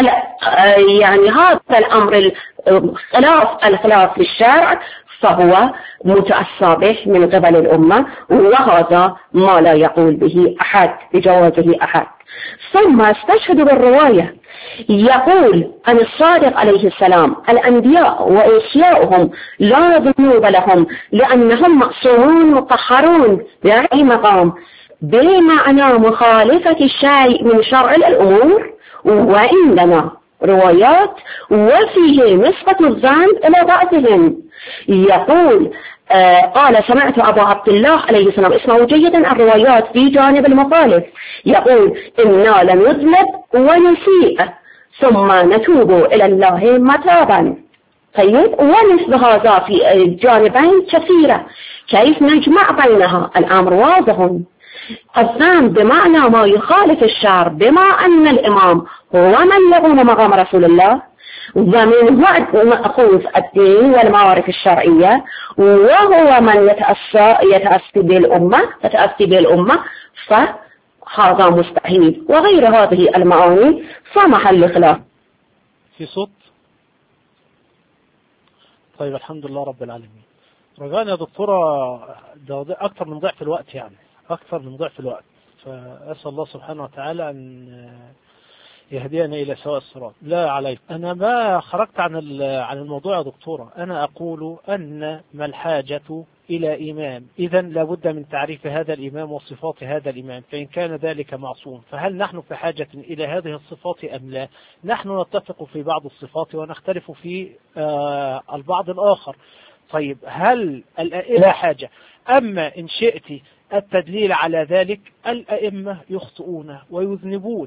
يعني هذا الأمر الخلاف الخلاف للشرع فهو متأسى به من قبل الأمة، وهذا ما لا يقول به أحد بجوازه أحد. ثم استشهد بالرواية يقول عن الصادق عليه السلام الأنبياء وأوصياؤهم لا ذنوب لهم لأنهم معصومون مطهرون بأي مقام بمعنى مخالفة الشيء من شرع الأمور. وعندنا روايات وفيه نسبة الذنب إلى بعضهم. يقول آه قال سمعت أبو عبد الله عليه السلام اسمعوا جيدا الروايات في جانب المخالف يقول إنا لنذنب ونسيء ثم نتوب إلى الله متابا. طيب ومثل هذا في جانبين كثيرة. كيف نجمع بينها؟ الأمر واضح. الذنب بمعنى ما يخالف الشرع بما أن الإمام هو من يقوم مقام رسول الله ومن هو مأخوذ الدين والمعارف الشرعية وهو من يتأسى يتأسى بالأمة يتأسى بالأمة فهذا مستحيل. وغير هذه المعاني فمحل خلاف. في صوت. طيب الحمد لله رب العالمين. رجعنا يا دكتورة ده أكثر من ضعف الوقت يعني أكثر من ضعف الوقت، فأسأل الله سبحانه وتعالى أن يهدينا إلى سواء الصراط. لا عليك، أنا ما خرجت عن عن الموضوع يا دكتورة. أنا أقول أن ما الحاجة إلى إمام، إذا لابد من تعريف هذا الإمام وصفات هذا الإمام، فإن كان ذلك معصوم فهل نحن في حاجة إلى هذه الصفات أم لا؟ نحن نتفق في بعض الصفات ونختلف في آه البعض الآخر. طيب هل الأئمة حاجة؟ أما إن شئت التدليل على ذلك، الأئمة يخطئون ويذنبون.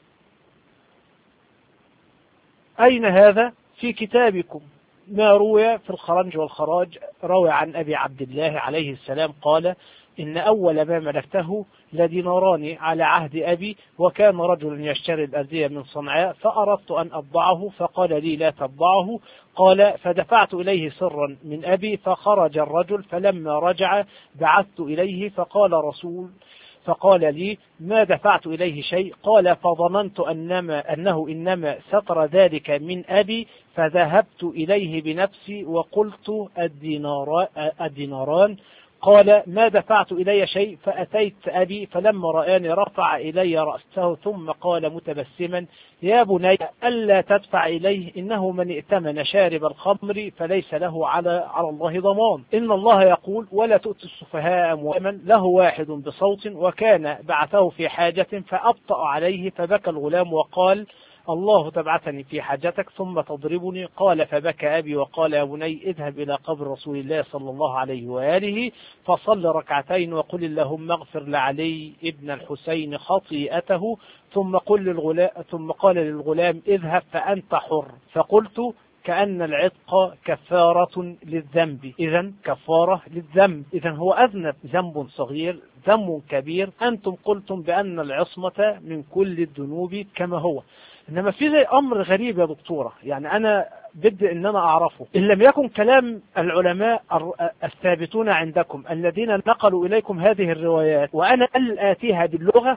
أين هذا؟ في كتابكم ما روي في الخرنج والخراج، روي عن أبي عبد الله عليه السلام قال: إن أول ما ملكته لديناران على عهد أبي، وكان رجل يشتري الأردية من صنعاء فأردت أن أطبعه فقال لي لا تطبعه. قال: فدفعت إليه سرا من أبي فخرج الرجل، فلما رجع بعثت إليه فقال رسول فقال لي: ما دفعت إليه شيء. قال: فظننت أنما أنه إنما ستر ذلك من أبي، فذهبت إليه بنفسي وقلت الدينار الديناران. قال: ما دفعت إلي شيء. فأتيت أبي فلما رآني رفع إلي رأسه ثم قال متبسما: يا بني ألا تدفع إليه، إنه من ائتمن شارب الخمر فليس له على على الله ضمان. إن الله يقول: ولا تؤتوا السفهاء أموالا. له واحد بصوت وكان بعثه في حاجة فأبطأ عليه، فبكى الغلام وقال: الله تبعثني في حاجتك ثم تضربني. قال: فبكى أبي وقال: يا بني اذهب إلى قبر رسول الله صلى الله عليه وآله فصل ركعتين وقل اللهم اغفر لعلي ابن الحسين خطيئته، ثم قل للغلام ثم قال للغلام: اذهب فأنت حر. فقلت: كأن العتق كفارة للذنب. إذا كفارة للذنب، إذا هو أذنب ذنب صغير ذنب كبير. أنتم قلتم بأن العصمة من كل الذنوب كما هو. إنما في زي أمر غريب يا دكتورة، يعني أنا بدي إن أنا أعرفه. إن لم يكن كلام العلماء الثابتون عندكم الذين نقلوا إليكم هذه الروايات، وأنا آتيها باللغة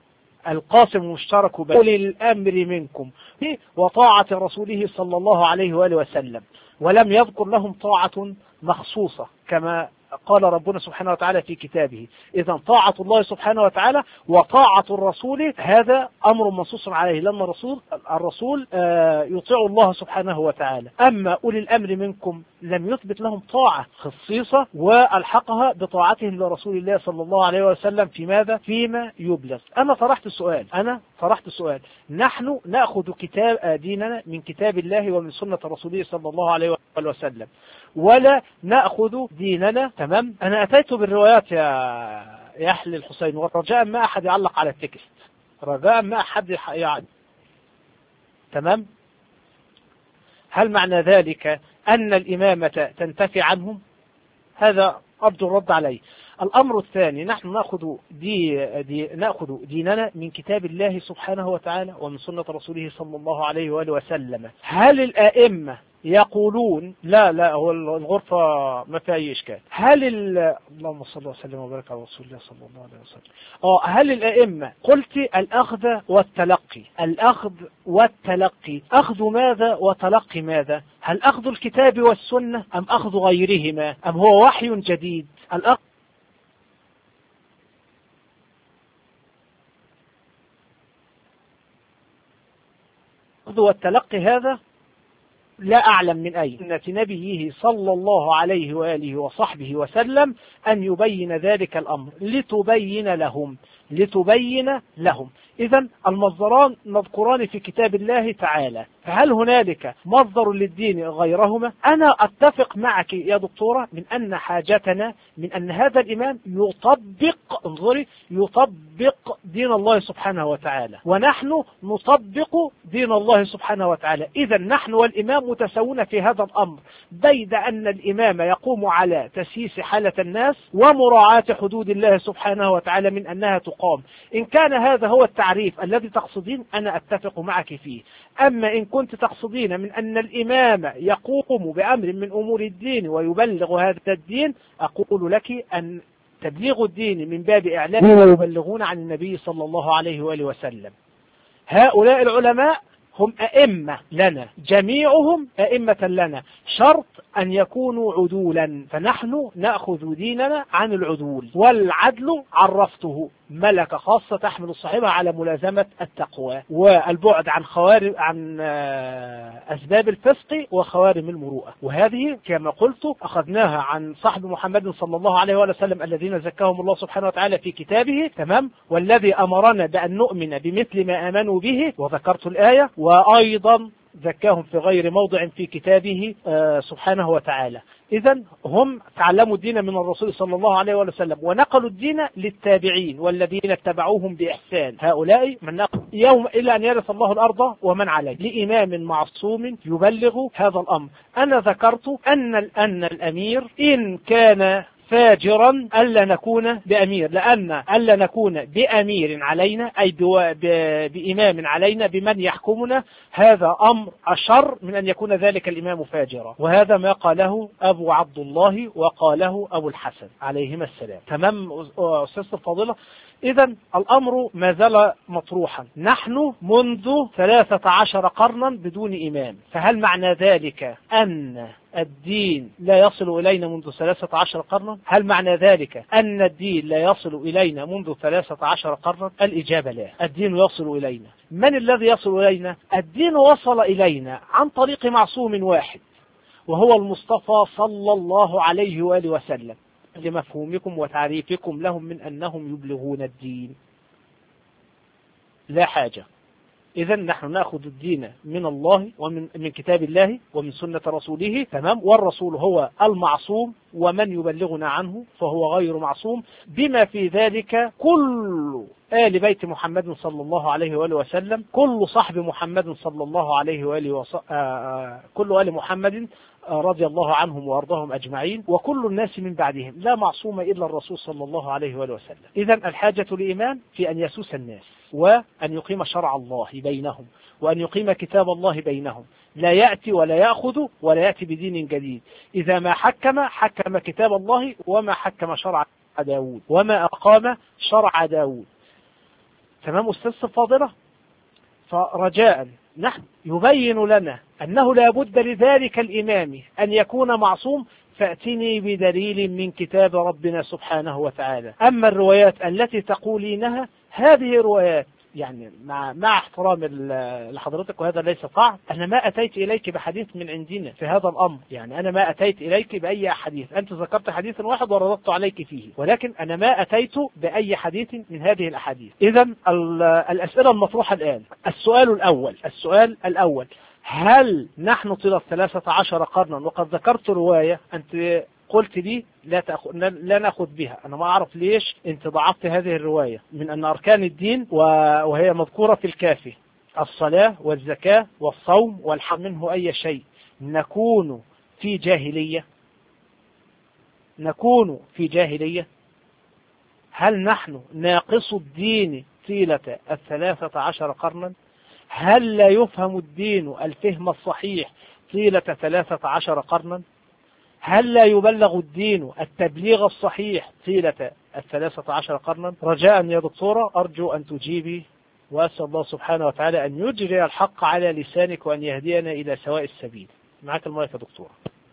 القاسم المشترك بين أولي الأمر منكم وطاعة رسوله صلى الله عليه وآله وسلم، ولم يذكر لهم طاعة مخصوصة كما قال ربنا سبحانه وتعالى في كتابه. إذا طاعة الله سبحانه وتعالى وطاعة الرسول هذا أمر منصوص عليه، لأن الرسول الرسول يطيع الله سبحانه وتعالى. أما أولي الأمر منكم لم يثبت لهم طاعة خصيصة والحقها بطاعتهم لرسول الله صلى الله عليه وسلم في ماذا؟ فيما يبلغ. أنا طرحت السؤال أنا طرحت السؤال نحن نأخذ كتاب ديننا من كتاب الله ومن سنة رسوله صلى الله عليه وسلم، ولا نأخذ ديننا. تمام. أنا أتيت بالروايات يا يحلى الحسين، ورجاء ما أحد يعلق على التكست، رجاء ما أحد يعني. تمام. هل معنى ذلك أن الإمامة تنتفي عنهم؟ هذا أرجو الرد عليه. الأمر الثاني، نحن نأخذ دي دي نأخذ ديننا من كتاب الله سبحانه وتعالى ومن سنة رسوله صلى الله عليه وآله وسلم. هل الآئمة يقولون لا لا هو الغرفة ما فيها أي إشكال؟ هل ال... اللهم صل وسلم وبارك على رسول الله صلى الله عليه وسلم. اه هل الأئمة قلت الأخذ والتلقي الأخذ والتلقي أخذ ماذا وتلقي ماذا؟ هل أخذ الكتاب والسنة أم أخذ غيرهما أم هو وحي جديد؟ الأخذ والتلقي هذا لا أعلم من أين سنة نبيه صلى الله عليه وآله وصحبه وسلم أن يبين ذلك الأمر لتبين لهم لتبين لهم. إذن المصدران مذكوران في كتاب الله تعالى، فهل هنالك مصدر للدين غيرهما؟ أنا أتفق معك يا دكتورة من أن حاجتنا من أن هذا الإمام يطبق انظري يطبق دين الله سبحانه وتعالى، ونحن نطبق دين الله سبحانه وتعالى. إذا نحن والإمام متساوون في هذا الأمر، بيد أن الإمام يقوم على تسييس حالة الناس ومراعاة حدود الله سبحانه وتعالى من أنها تقام. إن كان هذا هو التعريف الذي تقصدين أنا أتفق معك فيه. أما إن كنت تقصدين من أن الإمام يقوم بأمر من أمور الدين ويبلغ هذا الدين، أقول لك أن تبليغ الدين من باب إعلام ويبلغون عن النبي صلى الله عليه وآله وسلم. هؤلاء العلماء هم أئمة لنا، جميعهم أئمة لنا، شرط أن يكونوا عدولا، فنحن نأخذ ديننا عن العدول، والعدل عرفته ملكة خاصة تحمل صاحبها على ملازمة التقوى والبعد عن خوارم عن أسباب الفسق وخوارم المروءة. وهذه كما قلت أخذناها عن صاحب محمد صلى الله عليه وسلم الذين زكاهم الله سبحانه وتعالى في كتابه، تمام، والذي أمرنا بأن نؤمن بمثل ما آمنوا به، وذكرت الآية، وأيضا زكاهم في غير موضع في كتابه آه سبحانه وتعالى. إذن هم تعلموا الدين من الرسول صلى الله عليه وسلم ونقلوا الدين للتابعين والذين اتبعوهم بإحسان، هؤلاء من نقل يوم إلى أن يرث الله الأرض ومن عليه، لإمام معصوم يبلغ هذا الأمر. أنا ذكرت أن أن الأمير إن كان فاجرا ألا نكون بأمير، لأن ألا نكون بأمير علينا أي بإمام علينا بمن يحكمنا، هذا أمر أشر من أن يكون ذلك الإمام فاجرا. وهذا ما قاله أبو عبد الله وقاله أبو الحسن عليهما السلام. تمام أستاذ الفاضلة؟ إذن الأمر ما زال مطروحا، نحن منذ ثلاثة عشر قرنا بدون إمام، فهل معنى ذلك أن الدين لا يصل إلينا منذ ثلاثة عشر قرنا؟ هل معنى ذلك أن الدين لا يصل إلينا منذ ثلاثة عشر قرنا؟ الإجابة لا، الدين يصل إلينا. من الذي يصل إلينا؟ الدين وصل إلينا عن طريق معصوم واحد، وهو المصطفى صلى الله عليه وآله وسلم، لمفهومكم وتعريفكم لهم من أنهم يبلغون الدين، لا حاجة. إذن نحن نأخذ الدين من الله ومن من كتاب الله ومن سنة رسوله، تمام، والرسول هو المعصوم، ومن يبلغنا عنه فهو غير معصوم، بما في ذلك كل آل بيت محمد صلى الله عليه وآله وسلم، كل صحب محمد صلى الله عليه وآله وص... آه... كل آل محمد رضي الله عنهم وارضاهم أجمعين، وكل الناس من بعدهم، لا معصوم إلا الرسول صلى الله عليه وآله وسلم. إذن الحاجة لإمام في أن يسوس الناس، وأن يقيم شرع الله بينهم، وأن يقيم كتاب الله بينهم، لا يأتي ولا يأخذ ولا يأتي بدين جديد. إذا ما حكم حكم كتاب الله، وما حكم شرع داود، وما أقام شرع داود. تمام أستاذ الفاضلة؟ فرجاء نحن يبين لنا أنه لا بد لذلك الإمام أن يكون معصوم، فأتني بدليل من كتاب ربنا سبحانه وتعالى. أما الروايات التي تقولينها هذه روايات، يعني مع مع احترام لحضرتك وهذا ليس طعن، أنا ما أتيت إليك بحديث من عندنا في هذا الأمر، يعني أنا ما أتيت إليك بأي حديث، أنت ذكرت حديثا واحد ورددت عليك فيه، ولكن أنا ما أتيت بأي حديث من هذه الأحاديث. إذن الأسئلة المطروحة الآن، السؤال الأول السؤال الأول هل نحن طيلة ثلاثة عشر قرنا، وقد ذكرت رواية أنت قلت لي لا تأخذ لا نأخذ بها، أنا ما أعرف ليش أنت ضعفت هذه الرواية، من أن أركان الدين وهي مذكورة في الكافي، الصلاة والزكاة والصوم والحج، منه أي شيء نكون في جاهلية، نكون في جاهلية. هل نحن ناقص الدين طيلة الثلاثة عشر قرنا؟ هل لا يفهم الدين الفهم الصحيح طيلة ثلاثة عشر قرنا؟ هل لا يبلغ الدين التبليغ الصحيح طيلة الثلاثة عشر قرنا؟ رجاء يا دكتورة أرجو أن تجيبي، وأسأل الله سبحانه وتعالى أن يجري الحق على لسانك وأن يهدينا إلى سواء السبيل. معك المايك يا دكتورة.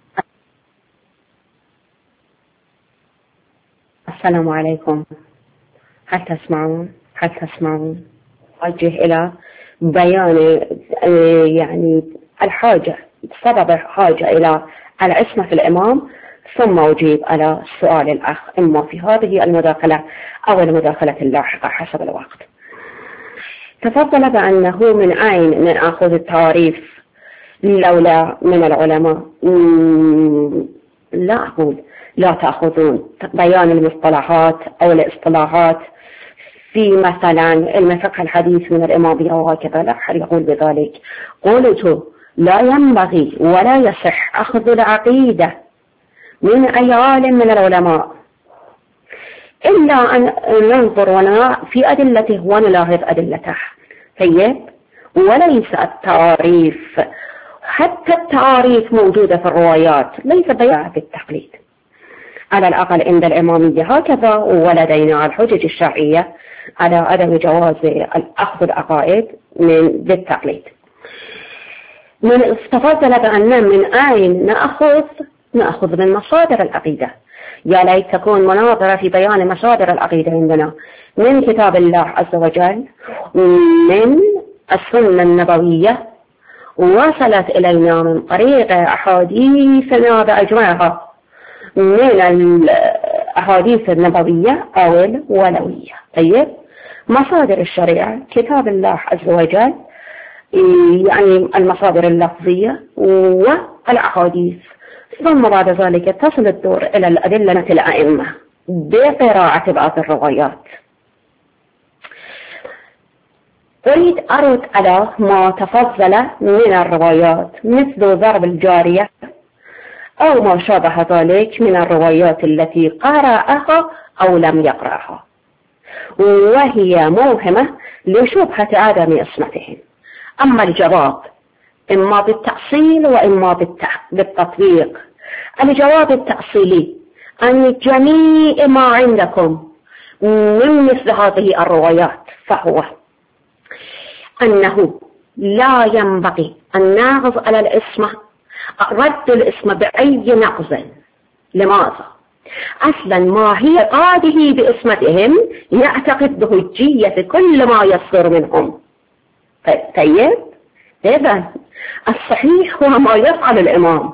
السلام عليكم. هل تسمعون؟ هل تسمعون؟ أوجه إلى بيان يعني الحاجة، سبب الحاجة إلى العصمة في الإمام، ثم أجيب على سؤال الأخ إما في هذه المداخلة أو المداخلة اللاحقة حسب الوقت. تفضل بأنه من أين نأخذ التعريف لولا من العلماء؟ لا أقول لا تأخذون بيان المصطلحات أو الاصطلاحات في مثلا المفقه الحديث من الإمامية وهكذا، لا أحد يقول بذلك. قلت لا ينبغي ولا يصح أخذ العقيدة من أي عالم من العلماء إلا أن ننظر في أدلته ونلاحظ أدلته. طيب، وليس التعريف، حتى التعريف موجودة في الروايات، ليس بيعة بالتقليد على الأقل عند الإمامية هكذا، ولدينا الحجج الشرعية على عدم جواز أخذ العقائد من بالتقليد. من استفاد بأن من أين نأخذ؟ نأخذ من مصادر العقيدة. يا ليت تكون مناظرة في بيان مصادر العقيدة عندنا من كتاب الله عز وجل، من السنة النبوية، وصلت إلينا من طريق أحاديثنا بأجمعها من الأحاديث النبوية أو الولوية. طيب، مصادر الشريعة كتاب الله عز وجل، يعني المصادر اللفظية والأحاديث، ثم بعد ذلك تصل الدور إلى الأدلة الأئمة بقراءة بعض الروايات. أريد أرد على ما تفضل من الروايات مثل ضرب الجارية أو ما شابه ذلك من الروايات التي قرأها أو لم يقرأها، وهي موهمة لشبهة عدم عصمتهم. أما الجواب إما بالتأصيل وإما بالتطبيق. الجواب التأصيلي أن جميع ما عندكم من مثل هذه الروايات فهو أنه لا ينبغي الناقض على الاسم رد الاسم بأي نقض. لماذا؟ أصلا ما هي قاده باسمتهم يعتقد بهجية كل ما يصدر منهم. طيب، إذن الصحيح هو ما يفعل الإمام،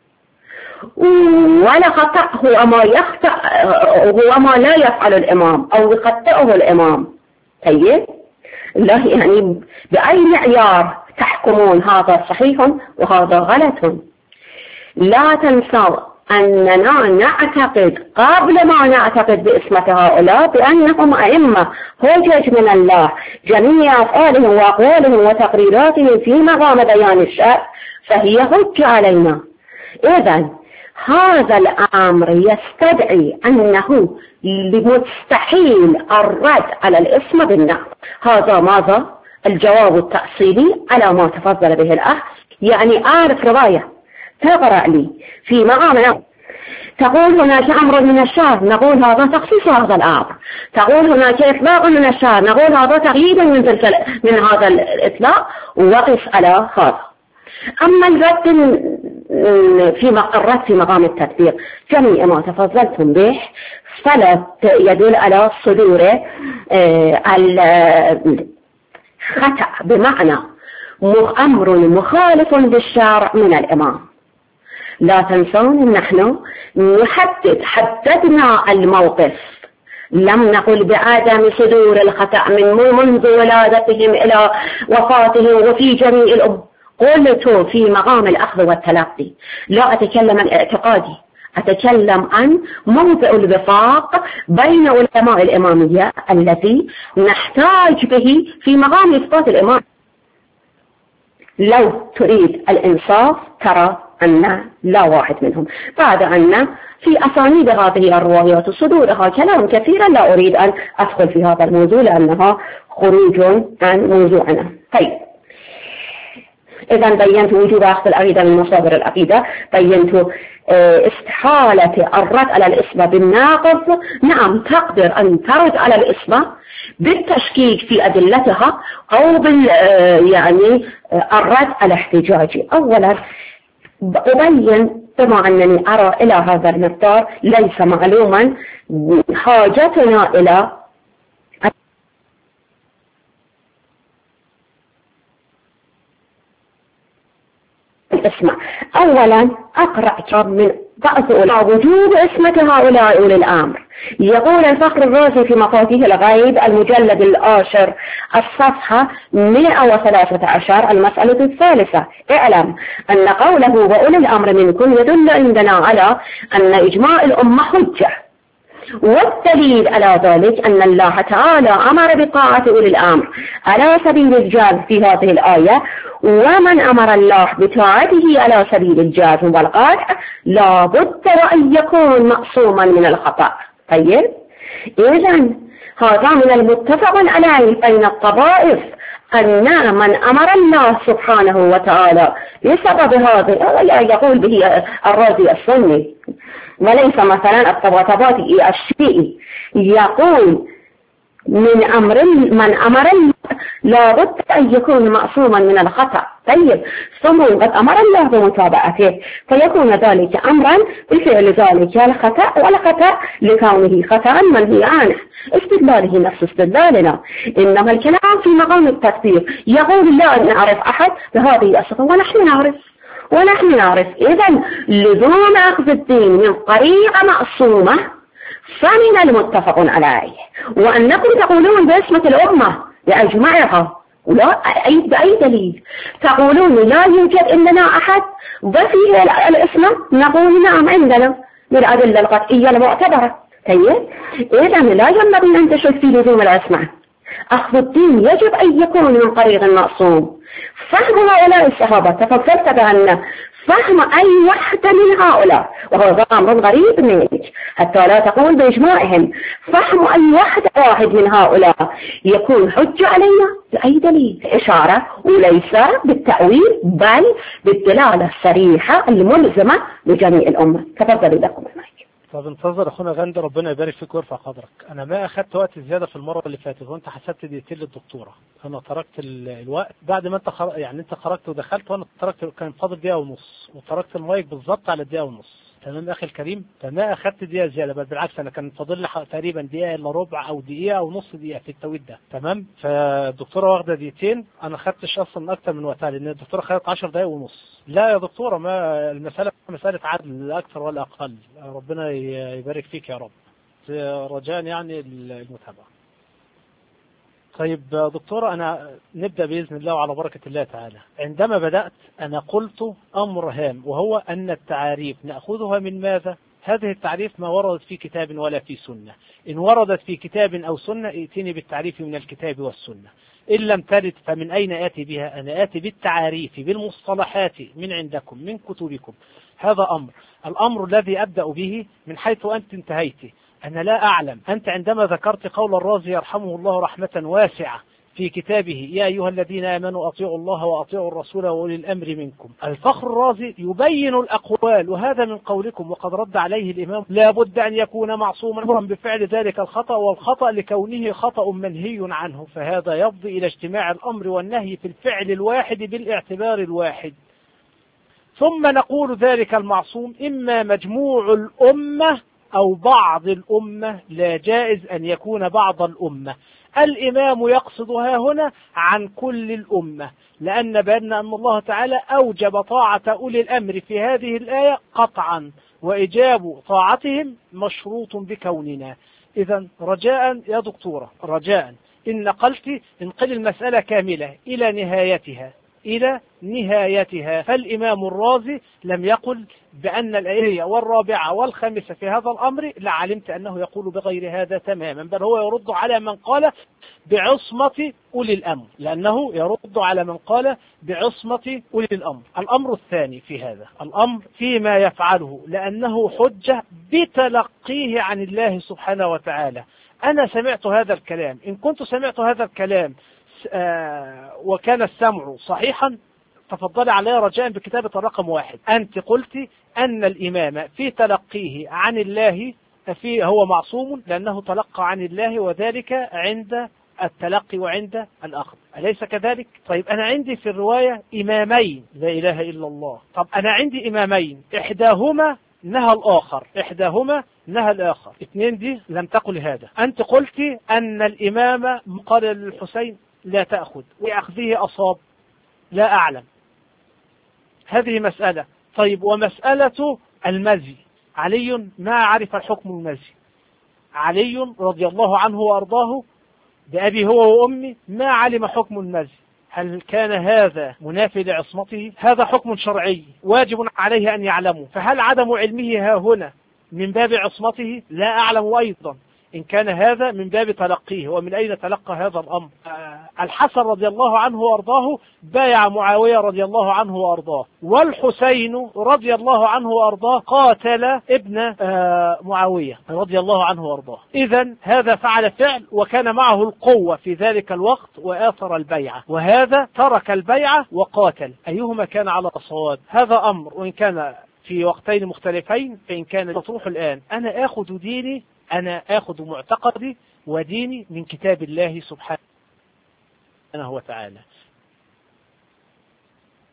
ولا خطأ هو ما يخطأ هو ما لا يفعل الإمام أو يخطئه الإمام. طيب، لا يعني بأي معيار تحكمون هذا صحيح وهذا غلط؟ لا تنسوا أننا نعتقد قبل ما نعتقد باسمة هؤلاء بأنهم أئمة هجج من الله، جميع أفعالهم وأقوالهم وتقريراتهم في مقام بيان الشرع فهي حجة علينا. إذن هذا الأمر يستدعي أنه مستحيل الرد على الاسم بالنقض. هذا ماذا؟ الجواب التأصيلي على ما تفضل به الأخ. يعني أعرف رواية تقرأ لي في مقام تقول هناك أمر من الشرع، نقول هذا تخصيص هذا الأمر. تقول هناك إطلاق من الشرع، نقول هذا تقييد من, من هذا الإطلاق، وقف على هذا. أما الرد في الرد في مقام التطبيق جميع ما تفضلتم به فلا يدل على صدور الخطأ، بمعنى أمر مخالف بالشرع من الإمام. لا تنسون أن نحن نحدد حددنا الموقف، لم نقل بعدم صدور الخطأ من منذ ولادتهم إلى وفاتهم وفي جميع الأمور. قلت في مقام الأخذ والتلقي، لا أتكلم عن اعتقادي، أتكلم عن موضع الوفاق بين علماء الإمامية الذي نحتاج به في مقام إثبات الإمام. لو تريد الإنصاف ترى أن لا واحد منهم، بعد أن في أسانيد هذه الروايات صدورها كلام كثيرا لا أريد أن أدخل في هذا الموضوع لأنها خروج عن موضوعنا. طيب، إذا بينت وجوب أخذ العقيدة من مصادر العقيدة، بينت استحالة الرد على الاسم بالناقض. نعم، تقدر أن ترد على الاسم بالتشكيك في أدلتها أو بال يعني الرد على احتجاجي. أولا أبين بما أنني أرى إلى هذا المقدار ليس معلوما حاجتنا إلى اسمع. أولا أقرأ من بعض وجوب اسمة هؤلاء أولي الأمر. يقول الفخر الرازي في مفاتيح الغيب المجلد العاشر الصفحة مئة وثلاثة عشر المسألة الثالثة: اعلم أن قوله وأولي الأمر منكم يدل عندنا على أن إجماع الأمة حجة، والدليل على ذلك أن الله تعالى أمر بطاعة أولي الأمر على سبيل الجاز في هذه الآية، ومن أمر الله بطاعته على سبيل الجاز والقطع لا بد وأن يكون معصوما من الخطأ. طيب، إذن هذا من المتفق عليه بين الطوائف أن من أمر الله سبحانه وتعالى بسبب هذا يقول به الرازي السني وليس مثلا الطباطباتي الشيعي، يقول من أمر من أمر لا بد أن يكون معصوما من الخطأ. طيب ثم قد أمر الله بمتابعته، فيكون ذلك أمرا بفعل ذلك لا خطأ ولا خطأ لكونه خطأ منهي عنه، استدلاله نفس استدلالنا. إنما الكلام في مقام التطبيق، يقول لا نعرف أحد بهذه الصفة ونحن نعرف ونحن نعرف. إذا لزوم أخذ الدين من طريقة معصومة فمن المتفق عليه. وأنكم تقولون باسمة الأمة بأجمعها ولا أي بأي دليل تقولون لا يوجد إننا أحد وفيه الإسلام، نقول نعم عندنا من الأدلة القطعية المعتبرة. طيب إذا لا ينبغي أن تشك في لزوم العصمة. أخذ الدين يجب أن يكون من طريق معصوم. فهم هؤلاء الصحابة تفضلت بأن فهم أي واحدة من هؤلاء، وهو أمر غريب منك حتى لا تقول بإجماعهم، فهم أي واحد واحد من هؤلاء يكون حجة علينا بأي دليل إشارة، وليس بالتأويل بل بالدلالة الصريحة الملزمة لجميع الأمة. تفضلوا لكم المايك. طب انتظر اخونا غندي، ربنا يبارك فيك ويرفع قدرك. انا ما اخدت وقت زياده في المره اللي فاتت وانت حسبت دقيقتين للدكتوره، انا تركت الوقت بعد ما انت خر... يعني انت خرجت ودخلت وانا تركت، كان فاضل دقيقه ونص وتركت المايك بالظبط على دقيقه ونص. تمام يا اخي الكريم، فما اخدت دقيقه زياده، بل بالعكس انا كان فاضل لي تقريبا دقيقه الا ربع او دقيقه او نص دقيقه في التوقيت ده. تمام، فالدكتوره واخده دقيقتين، انا خدتش اصلا اكتر من وقتها لان الدكتوره خدت عشر دقائق ونص. لا يا دكتوره، ما المساله مساله عدل لا اكثر ولا اقل. ربنا يبارك فيك يا رب، رجاء يعني المتابعه. طيب دكتورة، أنا نبدأ بإذن الله وعلى بركة الله تعالى. عندما بدأت أنا قلت أمر هام، وهو أن التعاريف نأخذها من ماذا؟ هذه التعريف ما وردت في كتاب ولا في سنة. إن وردت في كتاب أو سنة ائتني بالتعريف من الكتاب والسنة. إن لم ترد فمن أين آتي بها؟ أنا آتي بالتعاريف بالمصطلحات من عندكم من كتبكم. هذا أمر. الأمر الذي أبدأ به من حيث أنت انتهيت، أنا لا أعلم. أنت عندما ذكرت قول الرازي يرحمه الله رحمة واسعة في كتابه يا أيها الذين آمنوا أطيعوا الله وأطيعوا الرسول وأولي الأمر منكم، الفخر الرازي يبين الأقوال، وهذا من قولكم، وقد رد عليه الإمام لا بد أن يكون معصوما بفعل ذلك الخطأ، والخطأ لكونه خطأ منهي عنه، فهذا يفضي إلى اجتماع الأمر والنهي في الفعل الواحد بالاعتبار الواحد. ثم نقول ذلك المعصوم إما مجموع الأمة أو بعض الأمة، لا جائز أن يكون بعض الأمة. الإمام يقصدها هنا عن كل الأمة، لأن بأن أن الله تعالى أوجب طاعة أولي الأمر في هذه الآية قطعا، وإجاب طاعتهم مشروط بكوننا. إذا رجاء يا دكتورة، رجاء إن نقلت انقل المسألة كاملة إلى نهايتها إلى نهايتها. فالإمام الرازي لم يقل بأن الآية والرابعة والخامسة في هذا الأمر، لعلمت أنه يقول بغير هذا تماما، بل هو يرد على من قال بعصمة أولي الأمر، لأنه يرد على من قال بعصمة أولي الأمر. الأمر الثاني في هذا الأمر فيما يفعله لأنه حجة بتلقيه عن الله سبحانه وتعالى. أنا سمعت هذا الكلام، إن كنت سمعت هذا الكلام آه وكان السمع صحيحا تفضلي علي رجاء بكتابة الرقم واحد. أنت قلت أن الإمام في تلقيه عن الله فيه هو معصوم لأنه تلقى عن الله، وذلك عند التلقي وعند الأخذ، أليس كذلك؟ طيب أنا عندي في الرواية إمامين، لا إله إلا الله. طب أنا عندي إمامين، إحداهما نهى الآخر، إحداهما نهى الآخر، اثنين دي لم تقل هذا. أنت قلت أن الإمام قال للحسين لا تأخذ، وأخذه أصاب، لا أعلم، هذه مسألة. طيب ومسألة المزي، علي ما عرف الحكم المزي، علي رضي الله عنه وأرضاه بأبي هو وأمي ما علم حكم المزي، هل كان هذا منافي لعصمته؟ هذا حكم شرعي واجب عليه أن يعلمه، فهل عدم علمه ها هنا من باب عصمته؟ لا أعلم أيضا إن كان هذا من باب تلقيه، ومن أين تلقى هذا الأمر؟ آه الحسن رضي الله عنه وأرضاه بايع معاوية رضي الله عنه وأرضاه، والحسين رضي الله عنه وأرضاه قاتل ابن آه معاوية رضي الله عنه وأرضاه. إذن هذا فعل فعل وكان معه القوة في ذلك الوقت وآثر البيعة، وهذا ترك البيعة وقاتل، أيهما كان على صواب؟ هذا أمر، وإن كان في وقتين مختلفين فإن كان تروح الآن أنا آخذ ديني، أنا آخذ معتقدي وديني من كتاب الله سبحانه وتعالى.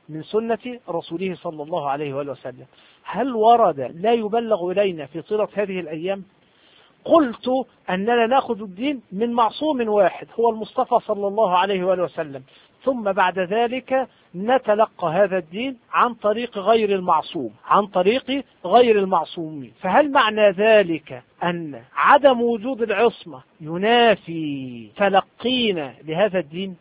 من سنة رسوله صلى الله عليه وآله وسلم. هل ورد لا يبلغ إلينا في طيلة هذه الأيام؟ قلت أننا نأخذ الدين من معصوم واحد هو المصطفى صلى الله عليه وآله وسلم، ثم بعد ذلك نتلقى هذا الدين عن طريق غير المعصوم، عن طريق غير المعصومين. فهل معنى ذلك أن عدم وجود العصمة ينافي تلقينا لهذا الدين؟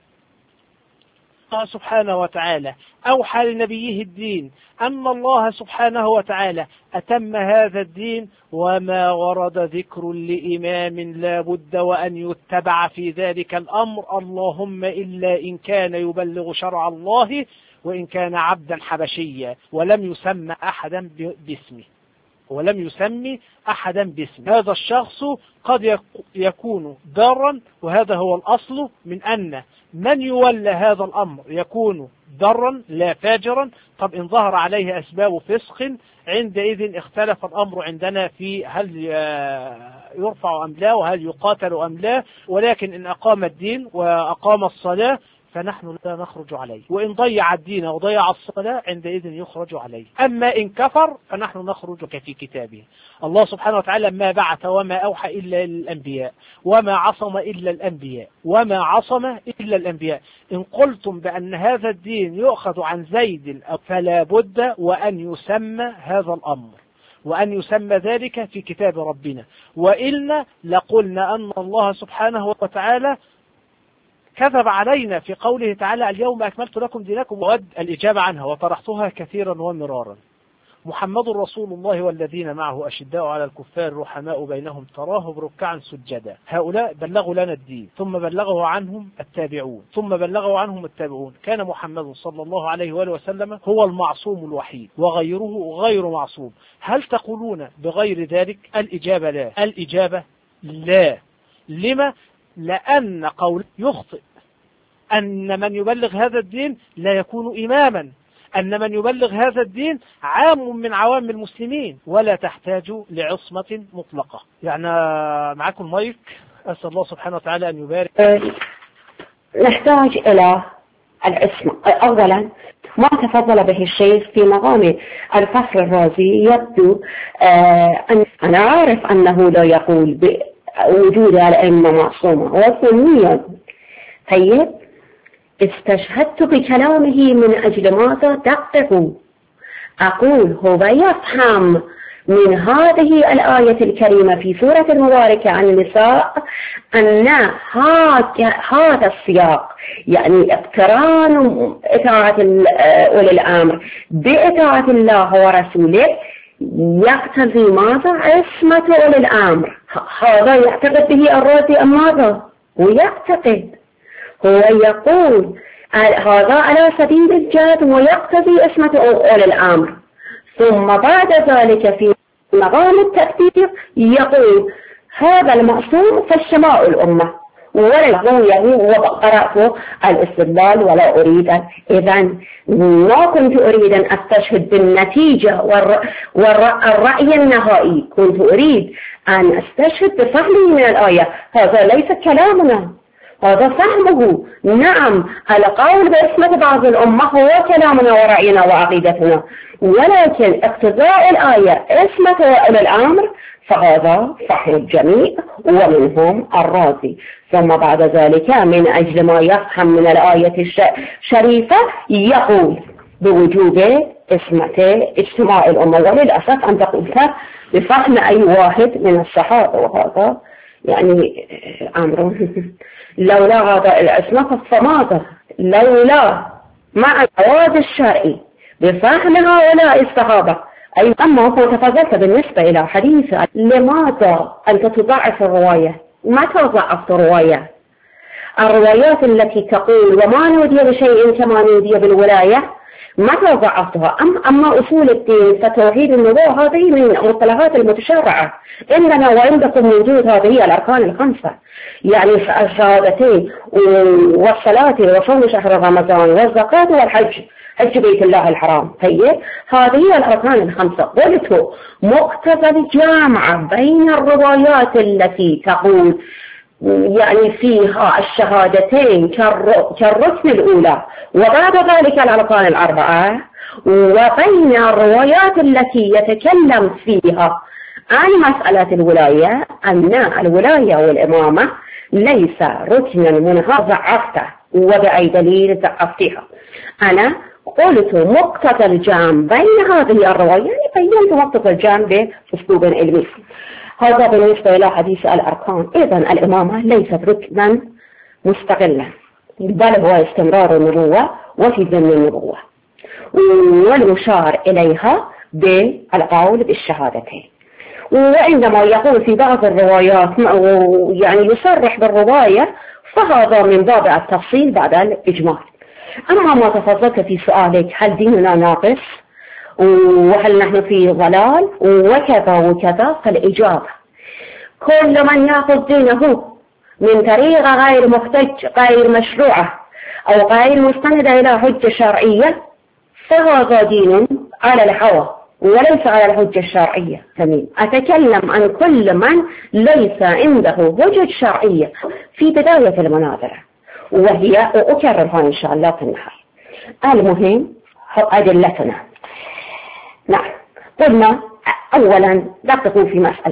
الله سبحانه وتعالى أوحى لنبيه الدين أن الله سبحانه وتعالى أتم هذا الدين، وما ورد ذكر لإمام لا بد وأن يتبع في ذلك الأمر اللهم إلا إن كان يبلغ شرع الله وإن كان عبدا حبشيا ولم يسمى أحدا باسمه، ولم يسمي أحدا باسمه. هذا الشخص قد يكون ضارا، وهذا هو الأصل من أن من يولى هذا الأمر يكون ضرا لا فاجرا. طب إن ظهر عليه أسباب فسق عندئذ اختلف الأمر عندنا في هل يرفع أم لا وهل يقاتل أم لا، ولكن إن أقام الدين وأقام الصلاة فنحن لا نخرج عليه، وإن ضيع الدين وضيع الصلاة عندئذ يخرج عليه. أما إن كفر فنحن نخرج في كتابه. الله سبحانه وتعالى ما بعث وما أوحى إلا للأنبياء، وما عصم إلا الأنبياء، وما عصم إلا الأنبياء. إن قلتم بأن هذا الدين يؤخذ عن زيد فلا بد وأن يسمى هذا الأمر، وأن يسمى ذلك في كتاب ربنا، وإلا لقلنا أن الله سبحانه وتعالى كذب علينا في قوله تعالى اليوم أكملت لكم دينكم، وود الإجابة عنها وطرحتها كثيرا ومرارا. محمد رسول الله والذين معه أشداء على الكفار رحماء بينهم تراهم ركعا سجدا. هؤلاء بلغوا لنا الدين، ثم بلغوا عنهم التابعون، ثم بلغوا عنهم التابعون. كان محمد صلى الله عليه وآله وسلم هو المعصوم الوحيد، وغيره غير معصوم. هل تقولون بغير ذلك؟ الإجابة لا، الإجابة لا. لما؟ لأن قول يخطئ أن من يبلغ هذا الدين لا يكون إماما، أن من يبلغ هذا الدين عام من عوام المسلمين ولا تحتاج لعصمة مطلقة. يعني معكم المايك، أسأل الله سبحانه وتعالى أن يبارك. نحتاج إلى العصمة. أولا ما تفضل به الشيخ في مقام الفخر الرازي يبدو أن أنا عارف أنه لا يقول بوجود الأئمة معصومة وسنيا. طيب استشهدت بكلامه من أجل ماذا؟ دققوا. أقول هو يفهم من هذه الآية الكريمة في سورة المباركة عن النساء أن هذا السياق يعني اقتران إطاعة أولي الأمر بإطاعة الله ورسوله يقتضي ماذا؟ عصمة أولي الأمر. هذا يعتقد به الرازي أم ماذا؟ هو يعتقد، هو يقول هذا على سبيل الجد ويقتضي عصمة أولي الأمر. ثم بعد ذلك في مقام التكبير يقول هذا المعصوم فالشماء الأمة، ولا يقول وقرأت الاستدلال ولا أريد. إذن ما كنت أريد أن أستشهد بالنتيجة والرأي النهائي، كنت أريد أن أستشهد بفهمه من الآية. هذا ليس كلامنا، هذا فهمه. نعم القول باسمة بعض الأمة هو كلامنا ورأينا وعقيدتنا، ولكن اقتضاء الآية اسمة أولي الأمر فهذا فهم الجميع ومنهم الرازي. ثم بعد ذلك من أجل ما يفهم من الآية الشريفة يقول بوجوب اسمة اجتماع الأمة. وللأسف أنت قلت بفهم أي واحد من الصحابة، وهذا يعني أمر لولا هذا العصمة فماذا؟ لولا مع الجواز الشرعي بفهم هؤلاء الصحابة. أي أما تفضلت بالنسبة إلى حديث لماذا أنت تضعف الرواية؟ متى ضعفت الرواية؟ الروايات التي تقول وما نودي بشيء كما نودي بالولاية متى ضعفتها؟ أم أما أصول الدين فتوحيد النبوة هذه من مصطلحات المتشرعة إننا وعندكم وجود هذه الأركان الخمسة، يعني الشهادتين والصلاة وصوم شهر رمضان والزكاة والحج، حج بيت الله الحرام. طيب هذه الأركان الخمسة. قلت مقتضى الجامعة بين الروايات التي تقول يعني فيها الشهادتين كالركن الأولى وبعد ذلك الأركان الأربعة، وبين الروايات التي يتكلم فيها عن مسألة الولاية أن الولاية والإمامة ليس ركنا منها ضعفته، وبأي دليل ضعفتها؟ أنا قلت مقتضى الجامع بين هذه الروايات، يعني بينت مقتضى الجامع بأسلوب علمي. هذا بالنسبة إلى حديث الأركان. إذن الإمامة ليست ركنا مستقلا، بل هو استمرار النبوة وفي ضمن النبوة، والمشار إليها بالقول بالشهادتين. وعندما يقول في بعض الروايات يعني يصرح بالرواية، فهذا من باب التفصيل بعد الإجمال. أما ما تفضلت في سؤالك هل ديننا ناقص وهل نحن في ضلال وكذا وكذا، فالإجابة كل من يأخذ دينه من طريقة غير محتج غير مشروعة أو غير مستندة إلى حجة شرعية فهذا دين على الهوى وليس على الحجة الشرعية. تمام. أتكلم عن كل من ليس عنده حجة شرعية في بداية المناظرة، وهي أكررها إن شاء الله في النهاية. المهم أدلتنا. نعم، قلنا أولا دققوا في مسألة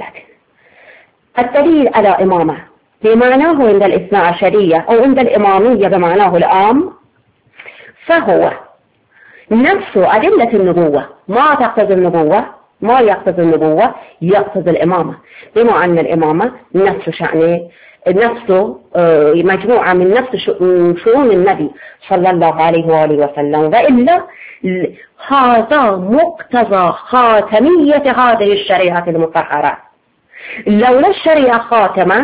الدليل على إمامة بمعناه عند الاثنى عشرية أو عند الإمامية بمعناه العام، فهو نفس أدلة النبوة. ما تقتضي النبوة ما يقتضي النبوة يقتضي الإمامة، بما أن الإمامة نفس شأنه نفسه مجموعة من نفس شؤون النبي صلى الله عليه وآله وسلم، وإلا هذا مقتضى خاتمية هذه الشريعة المطهرة. لولا الشريعة خاتمة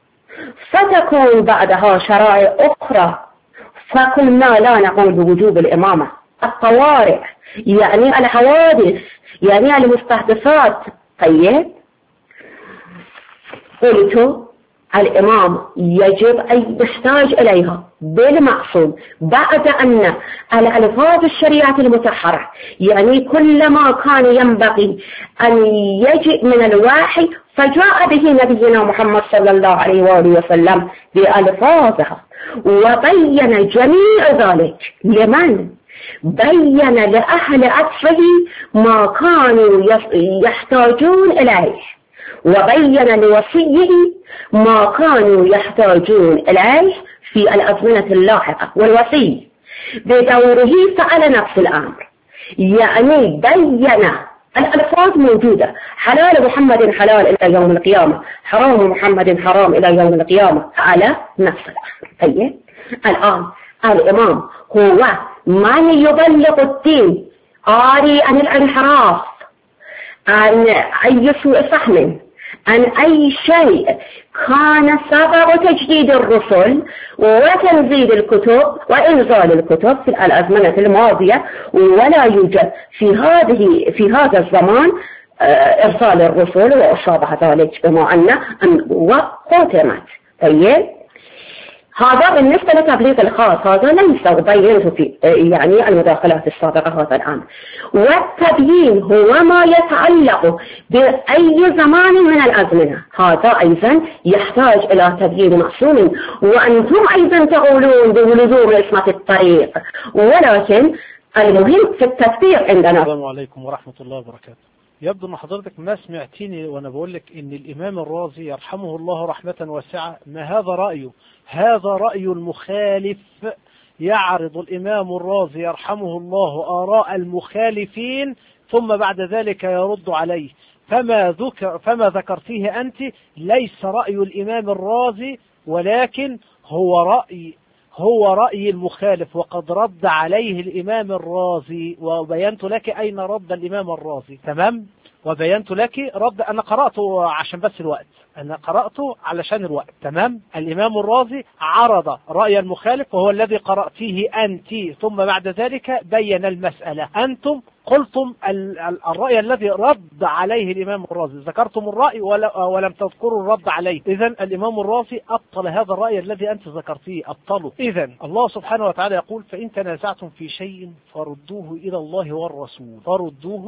فتكون بعدها شرائع أخرى، فكنا لا نقول بوجوب الإمامة. الطوارئ يعني الحوادث يعني المستحدثات. طيب، قلت الإمام يجب أن يحتاج إليها بالمقصود بعد أن الألفاظ الشريعة المطهرة، يعني كل ما كان ينبغي أن يجئ من الوحي فجاء به نبينا محمد صلى الله عليه وآله وسلم بألفاظها، وبين جميع ذلك لمن؟ بين لأهل عصره ما كانوا يحتاجون إليه، وبين لوصيه ما كانوا يحتاجون إليه في الأزمنة اللاحقة. والوصي بدوره فعل نفس الأمر، يعني بين الألفاظ موجودة: حلال محمد حلال إلى يوم القيامة، حرام محمد حرام إلى يوم القيامة، على نفس الأمر. طيب، الآن الإمام هو من يبلغ الدين عاري عن الانحراف، عن أي سوء فهم، عن أي شيء كان سبب تجديد الرسل وتنزيل الكتب وإنزال الكتب في الأزمنة الماضية، ولا يوجد في هذه في هذا الزمان إرسال الرسل وأصابه ذلك بما أن النبوة ختمت. طيب، هذا بالنسبة لتبليغ الخاص، هذا ليس بينته في يعني المداخلات السابقة هذا الآن. والتبيين هو ما يتعلق بأي زمان من الأزمنة، هذا أيضا يحتاج إلى تبيين معصوم، وأنتم أيضا تقولون بلزوم اسمة الطريق، ولكن المهم في التطبيق عندنا. السلام عليكم ورحمة الله وبركاته. يبدو أن حضرتك ما سمعتيني وأنا بقول لك إن الإمام الرازي يرحمه الله رحمة واسعة ما هذا رأيه، هذا رأي المخالف. يعرض الإمام الرازي يرحمه الله آراء المخالفين ثم بعد ذلك يرد عليه. فما ذكر فما ذكرتيه أنت ليس رأي الإمام الرازي، ولكن هو رأي هو رأي المخالف، وقد رد عليه الإمام الرازي، وبينت لك أين رد الإمام الرازي. تمام، وبينت لك رد، أنا قرأته عشان بس الوقت، أنا قرأته علشان الوقت. تمام، الإمام الرازي عرض رأي المخالف وهو الذي قرأتيه أنت، ثم بعد ذلك بين المسألة. أنتم قلتم الرأي الذي رد عليه الإمام الرازي، ذكرتم الرأي ولم تذكروا الرد عليه. إذن الإمام الرازي أبطل هذا الرأي الذي أنت ذكرتيه، أبطله. إذن الله سبحانه وتعالى يقول: فإن تنازعتم في شيء فردوه إلى الله والرسول، فردوه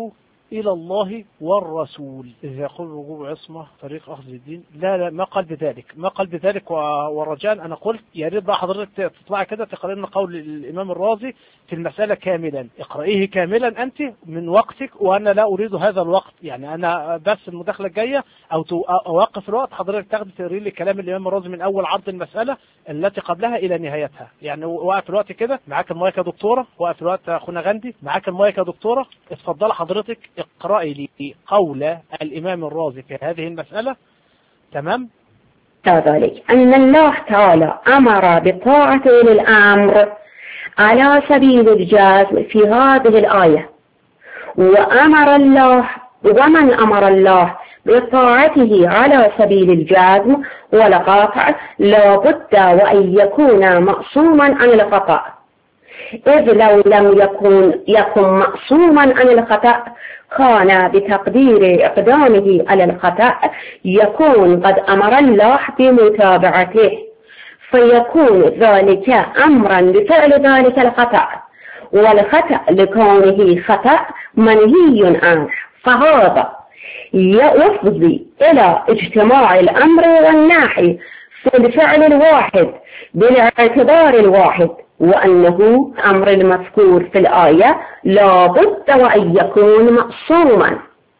إلى الله والرسول. إذا يقول رجوع عصمة طريق أخذ الدين، لا لا ما قال بذلك، ما قال بذلك. ورجاء أنا قلت يا ريت بقى حضرتك تطلع كده تقرأ لنا قول الإمام الرازي في المسألة كاملا، اقرأيه كاملا أنت من وقتك، وأنا لا أريد هذا الوقت، يعني أنا بس المداخلة الجاية أو أوقف الوقت حضرتك تاخد تقري لي كلام الإمام الرازي من أول عرض المسألة التي قبلها إلى نهايتها. يعني وقف الوقت كده، معاك المايك يا دكتورة، وقف الوقت أخونا غندي، معاك المايك يا دكتورة، اتفضل حضرتك اقرأي لي قول الإمام الرازي في هذه المسألة. تمام؟ كذلك أن الله تعالى أمر بطاعة أولي الأمر على سبيل الجزم في هذه الآية، وأمر الله ومن أمر الله بطاعته على سبيل الجزم والقطع لا بد وأن يكون معصوما عن الخطأ، إذ لو لم يكن يكن معصوما عن الخطأ كان بتقدير إقدامه على الخطأ يكون قد أمر الله بمتابعته، فيكون ذلك أمرا بفعل ذلك الخطأ، والخطأ لكونه خطأ منهي عنه، فهذا يفضي إلى اجتماع الأمر والنهي في الفعل الواحد بالاعتبار الواحد، وأنه أمر المذكور في الآية لا بد وأن يكون معصوما.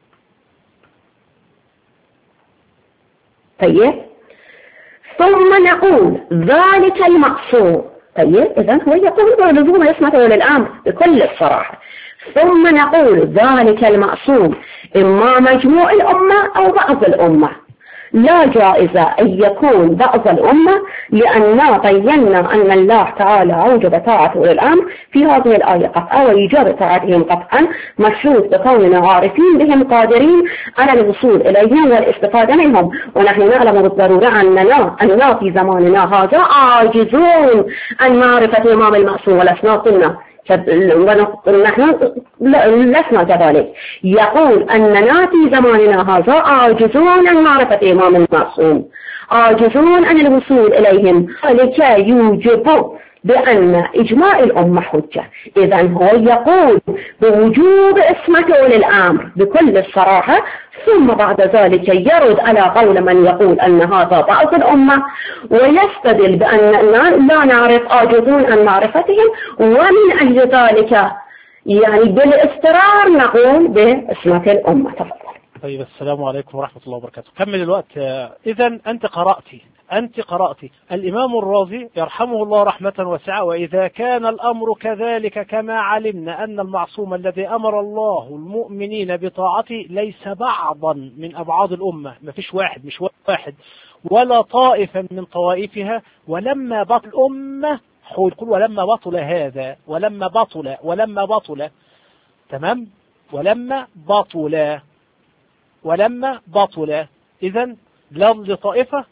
طيب، ثم نقول ذلك المعصوم. طيب، إذن هو يقول بلزوم اسمه للأمر بكل الصراحة. ثم نقول ذلك المعصوم إما مجموع الأمة أو بعض الأمة، لا جائزة أن يكون بعض الأمة، لأننا بينا أن الله تعالى أوجب طاعة أولي الأمر في هذه الآية قطعا، وإيجاب طاعتهم قطعا مشروط بكوننا عارفين بهم قادرين على الوصول إليهم والاستفادة منهم، ونحن نعلم بالضرورة أننا أننا في زماننا هذا عاجزون عن معرفة الإمام المعصوم، ولسنا قلنا ونحن لسنا كذلك. يقول أننا في زماننا هذا عاجزون عن معرفة الإمام المعصوم، عاجزون عن الوصول إليهم، لكي يوجب بأن إجماع الأمة حجة. إذن هو يقول بوجوب اسمة أولي الأمر بكل الصراحة، ثم بعد ذلك يرد على قول من يقول أن هذا بعض الأمة، ويستدل بأننا لا نعرف، عاجزون عن معرفتهم، ومن أجل ذلك يعني بالاسترار نقول باسمة الأمة. تفضل. طيب، السلام عليكم ورحمة الله وبركاته. كمل الوقت. إذن أنت قرأتي أنت قرأتي الإمام الرازي يرحمه الله رحمة واسعة، وإذا كان الأمر كذلك كما علمنا أن المعصوم الذي أمر الله المؤمنين بطاعته ليس بعضا من أبعاد الأمة، ما فيش واحد مش واحد ولا طائفة من طوائفها، ولما بطل الأمة يقول ولما بطل هذا ولما بطل ولما بطل تمام ولما بطل ولما بطل إذن لفظ طائفة.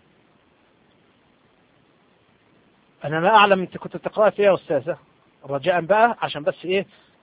أنا ما أعلم أنت كنت تقرأ فيها يا أستاذة، رجاء بقى عشان بس إيه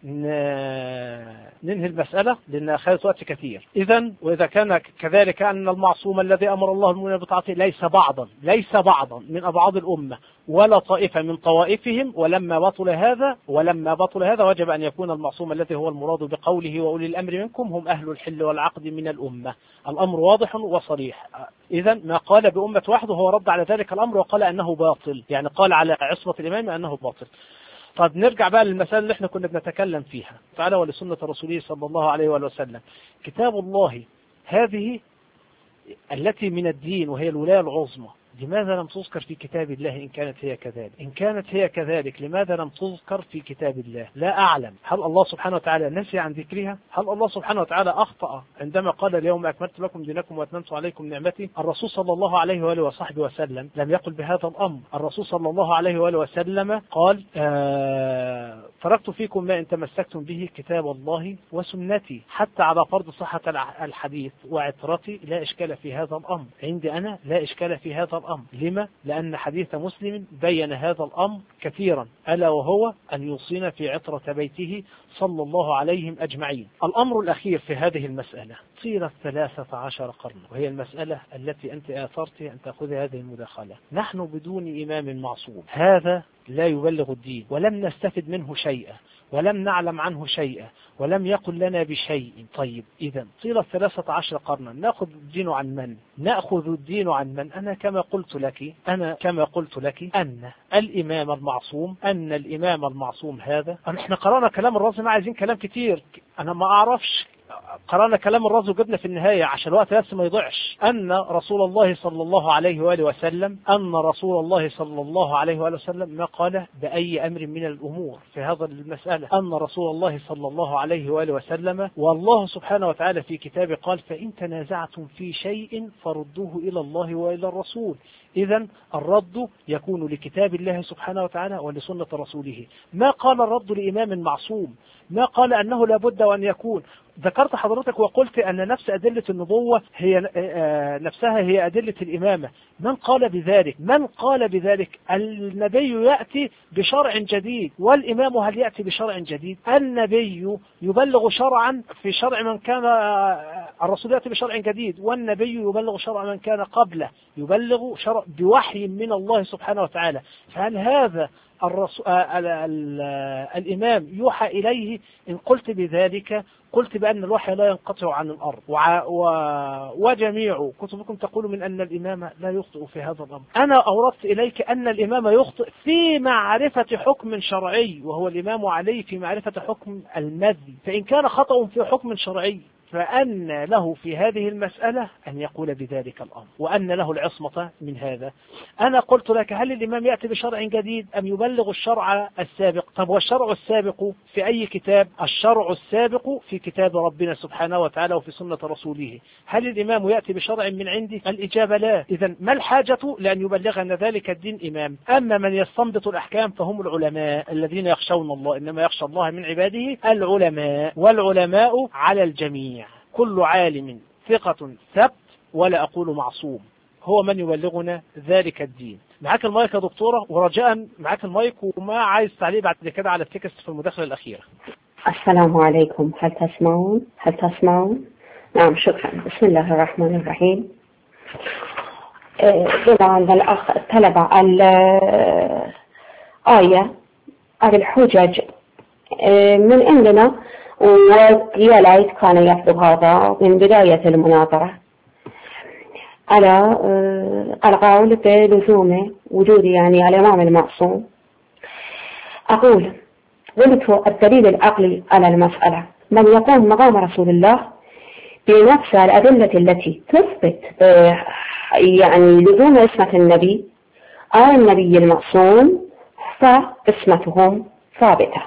ننهي المسألة لأن أخذت وقت كثير. إذن وإذا كان كذلك أن المعصوم الذي أمر الله المؤمنين بطاعته ليس بعضا ليس بعضا من أبعاد الأمة ولا طائفة من طوائفهم، ولما بطل هذا ولما بطل هذا وجب أن يكون المعصوم الذي هو المراد بقوله وأولي الأمر منكم هم أهل الحل والعقد من الأمة. الأمر واضح وصريح. إذن ما قال بأمة واحد هو رد على ذلك الأمر وقال أنه باطل، يعني قال على عصمة الإمام أنه باطل. طب نرجع بقى للمسألة اللي احنا كنا بنتكلم فيها. تعالى ولسنة رسوله صلى الله عليه وآله وسلم. كتاب الله هذه التي من الدين وهي الولاية العظمى، لماذا لم تذكر في كتاب الله إن كانت هي كذلك؟ إن كانت هي كذلك لماذا لم تذكر في كتاب الله؟ لا أعلم. هل الله سبحانه وتعالى نسي عن ذكرها؟ هل الله سبحانه وتعالى أخطأ عندما قال اليوم أكملت لكم دينكم وأتممت عليكم نعمتي؟ الرسول صلى الله عليه وآله وصحبه وسلم لم يقل بهذا الأمر. الرسول صلى الله عليه وآله وسلم قال آه تركت فيكم ما إن تمسكتم به كتاب الله وسنتي، حتى على فرض صحة الحديث وعترتي لا إشكال في هذا الأمر. عندي أنا لا إشكال في هذا الأمر. لما؟ لأن حديث مسلم بين هذا الأمر كثيرا، ألا وهو أن يوصينا في عطرة بيته صلى الله عليهم أجمعين. الأمر الأخير في هذه المسألة طيلة ثلاثة عشر قرن، وهي المسألة التي أنت آثرت أن تأخذ هذه المداخلة. نحن بدون إمام معصوم، هذا لا يبلغ الدين ولم نستفد منه شيئا ولم نعلم عنه شيئا ولم يقل لنا بشيء. طيب إذا طيلة ثلاثة عشر قرنا نأخذ الدين عن من؟ نأخذ الدين عن من؟ أنا كما قلت لك أنا كما قلت لك أن الإمام المعصوم أن الإمام المعصوم هذا، احنا قرأنا كلام الرازي، ما عايزين كلام كتير، أنا ما أعرفش، قرأنا كلام الرازي وجبنا في النهاية عشان الوقت بس ما يضيعش. أن رسول الله صلى الله عليه وآله وسلم أن رسول الله صلى الله عليه وآله وسلم ما قال بأي أمر من الأمور في هذا المسألة، أن رسول الله صلى الله عليه وآله وسلم والله سبحانه وتعالى في كتابه قال فإن تنازعتم في شيء فردوه إلى الله وإلى الرسول. إذن الرد يكون لكتاب الله سبحانه وتعالى ولسنة رسوله. ما قال الرد لإمام معصوم، ما قال أنه لابد وأن يكون. ذكرت حضرتك وقلت أن نفس أدلة النبوة هي نفسها هي أدلة الإمامة. من قال بذلك؟ من قال بذلك؟ النبي يأتي بشرع جديد، والإمام هل يأتي بشرع جديد؟ النبي يبلغ شرعا في شرع من كان، الرسول يأتي بشرع جديد، والنبي يبلغ شرع من كان قبله، يبلغ شرع بوحي من الله سبحانه وتعالى. فهل هذا الرسول الإمام يوحى إليه؟ إن قلت بذلك قلت بأن الوحي لا ينقطع عن الأرض، وجميع كتبكم تقول من أن الإمام لا يخطئ في هذا الأمر. أنا أوردت إليك أن الإمام يخطئ في معرفة حكم شرعي، وهو الإمام عليه في معرفة حكم المذي. فإن كان خطأ في حكم شرعي فأن له في هذه المسألة أن يقول بذلك الأمر، وأن له العصمة من هذا. أنا قلت لك هل الإمام يأتي بشرع جديد أم يبلغ الشرع السابق؟ طب والشرع السابق في أي كتاب؟ الشرع السابق في كتاب ربنا سبحانه وتعالى وفي سنة رسوله. هل الإمام يأتي بشرع من عندي؟ الإجابة لا. إذا ما الحاجة لأن يبلغنا ذلك الدين إمام؟ أما من يستنبط الأحكام فهم العلماء الذين يخشون الله، إنما يخشى الله من عباده العلماء، والعلماء على الجميع، كل عالم ثقة ثبت ولا أقول معصوم، هو من يبلغنا ذلك الدين. معاك المايك يا دكتورة، ورجاء معاك المايك، وما عايز تعليق بعد كده على التكست في المداخلة الأخيرة. السلام عليكم، هل تسمعون؟ هل تسمعون؟ نعم شكرا. بسم الله الرحمن الرحيم. طبعا الأخ طلب الآية على الحجج من عندنا، ويا ليت كان يكتب هذا من بداية المناظرة على القول بلزوم وجود يعني الإمام المعصوم. أقول قلت الدليل العقلي على المسألة من يقوم مقام رسول الله بنفس الأدلة التي تثبت يعني لزوم اسمة النبي أو النبي المعصوم فاسمتهم ثابتة،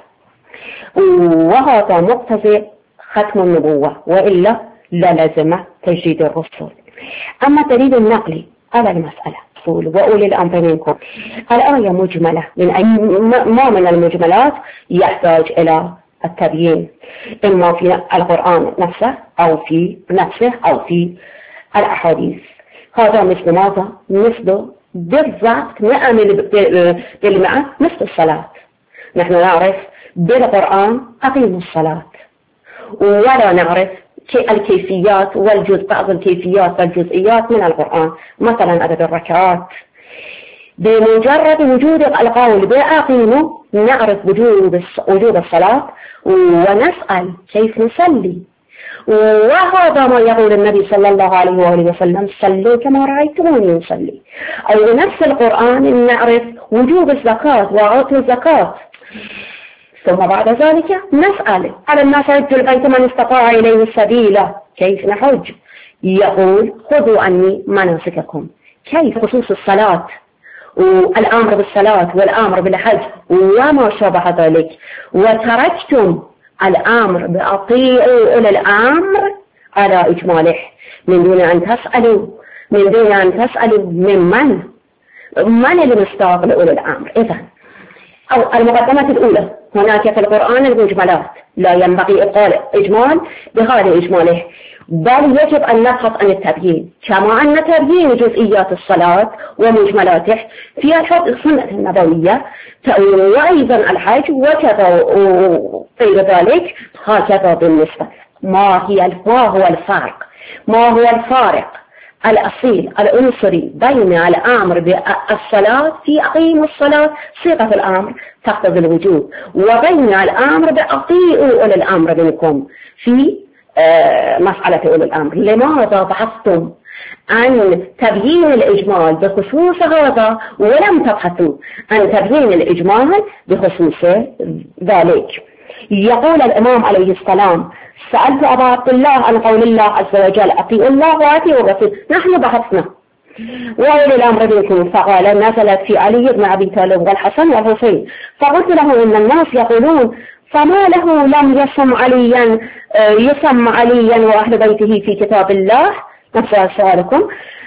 وهذا مقتضي ختم النبوة، وإلا للزم تجديد الرسل. أما الدليل النقلي على المسألة وأولي الأمر منكم، الآية مجملة، من أي ما من المجملات يحتاج إلى التبيين، إما في القرآن نفسه أو في نفسه أو في الأحاديث. هذا مثل ماذا؟ مثل بالضبط مئة بالمئة مثل الصلاة. نحن نعرف بالقرآن أقيموا الصلاة، ولا نعرف الكيفيات والجزء بعض الكيفيات والجزئيات من القرآن، مثلا عدد الركعات. بمجرد وجود القول بأقيموا نعرف وجود وجود الصلاة ونسأل كيف نصلي، وهذا ما يقول النبي صلى الله عليه وآله وسلم صلوا كما رأيتموني أصلي. أو نفس القرآن نعرف وجوب الزكاة وعطوا الزكاة. ثم بعد ذلك نسأل على الناس حج البيت من استطاع إليه السبيل كيف نحج؟ يقول خذوا عني مناسككم. كيف خصوص الصلاة والأمر بالصلاة والأمر بالحج وما شابه ذلك، وتركتم الأمر بأطيعوا أولي الأمر على إجماله من دون أن تسألوا من دون أن تسألوا من من من المستاق لأولي الأمر. إذن أو المقدمة الأولى، هناك في القرآن المجملات لا ينبغي إبطال إجمال بهذا إجماله، بل يجب أن نبحث عن التبيين، كما أن تبيين جزئيات الصلاة ومجملاته في السنة النبوية وأيضا الحج وكذا غير ذلك. هكذا بالنسبة ما هي ما هو الفارق ما هو الفارق الأصيل العنصري بين الأمر بالصلاة في أقيموا الصلاة صيغة الأمر تقتضي الوجوب، وبين الأمر بأطيعوا أولي الأمر منكم في مسألة أولي الأمر. لماذا بحثتم عن تبيين الإجمال بخصوص هذا ولم تبحثوا عن تبيين الإجمال بخصوص ذلك؟ يقول الإمام عليه السلام: سألت أبا عبد الله عن قول الله عز وجل: أطيعوا الله وأطيعوا الرسول. نحن بحثنا وأولي الأمر منكم، فقال: نزلت في علي بن أبي طالب والحسن والحسين. فقلت له: إن الناس يقولون فما له لم يسم عليا يسم عليا وأهل بيته في كتاب الله؟ نفس سؤالكم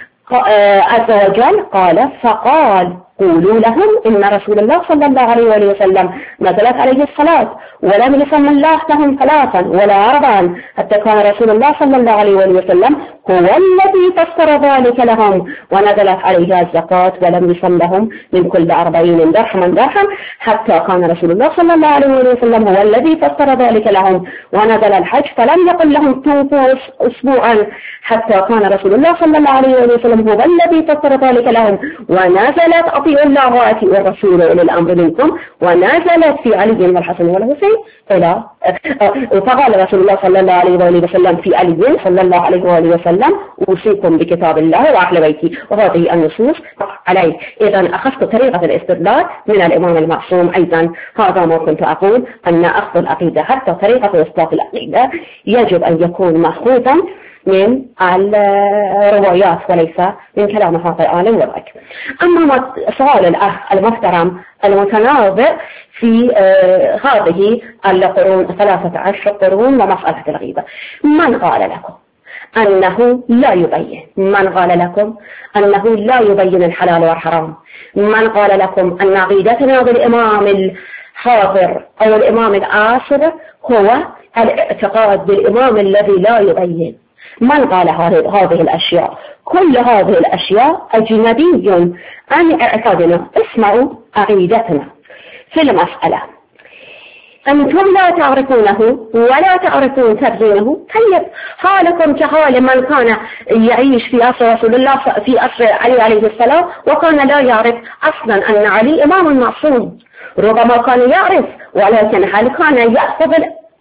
عز وجل. قال: فقال: قولوا لهم إن رسول الله صلى الله عليه وآله وسلم نزلت عليه الصلاة ولم يسم الله لهم ثلاثا ولا أربعا، حتى كان رسول الله صلى الله عليه وآله وسلم هو الذي فسر ذلك لهم، ونزلت عليها الزكاة ولم يسم لهم من كل أربعين درهما درهم، حتى كان رسول الله صلى الله عليه وآله وسلم هو الذي فسر ذلك لهم، ونزل الحج فلم يقل لهم توفوا أسبوعا، حتى كان رسول الله صلى الله عليه وآله وسلم هو الذي فسر ذلك لهم، ونزلت أطيعوا الله وأطيعوا الرسول أولي الأمر منكم، ونزلت في علي والحسن والحسين إلى فقال رسول الله صلى الله عليه وآله وسلم في علي صلى الله عليه وآله وسلم: أوصيكم بكتاب الله وأهل بيتي. وهذه النصوص عليه. إذا أخذت طريقة الاستدلال من الإمام المعصوم. أيضا هذا ما كنت أقول، أن أخذ العقيدة حتى طريقة إصلاح العقيدة يجب أن يكون مأخوذا من الروايات وليس من كلام هذا العالم وذاك. أما سؤال الأخ المحترم المتناظر في آه هذه القرون ثلاثة عشر قرون ومسألة الغيبة، من قال لكم أنه لا يبين؟ من قال لكم أنه لا يبين الحلال والحرام؟ من قال لكم أن عقيدتنا بالإمام الحاضر أو الإمام العاصر هو الاعتقاد بالإمام الذي لا يبين؟ من قال هذه الأشياء؟ كل هذه الأشياء أجنبي عن اعتقادنا. اسمعوا عقيدتنا في المسألة. أنتم لا تعرفونه ولا تعرفون تبيينه. طيب حالكم كحال من كان يعيش في عصر رسول الله في عصر علي عليه السلام وكان لا يعرف أصلا أن علي إمام معصوم. ربما كان يعرف ولكن هل كان يأخذ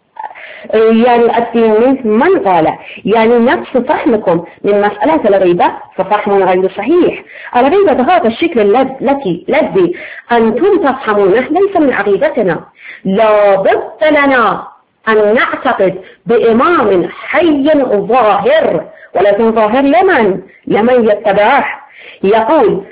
يعني الدين؟ من قال؟ يعني نفس فهمكم من مسألة الغيبة ففهم غير صحيح. الغيبة بهذا الشكل الذي الذي أنتم تفهمونه ليس من عقيدتنا. لا بد لنا أن نعتقد بإمام حي ظاهر، ولكن ظاهر لمن؟ لمن يتبعه. يقول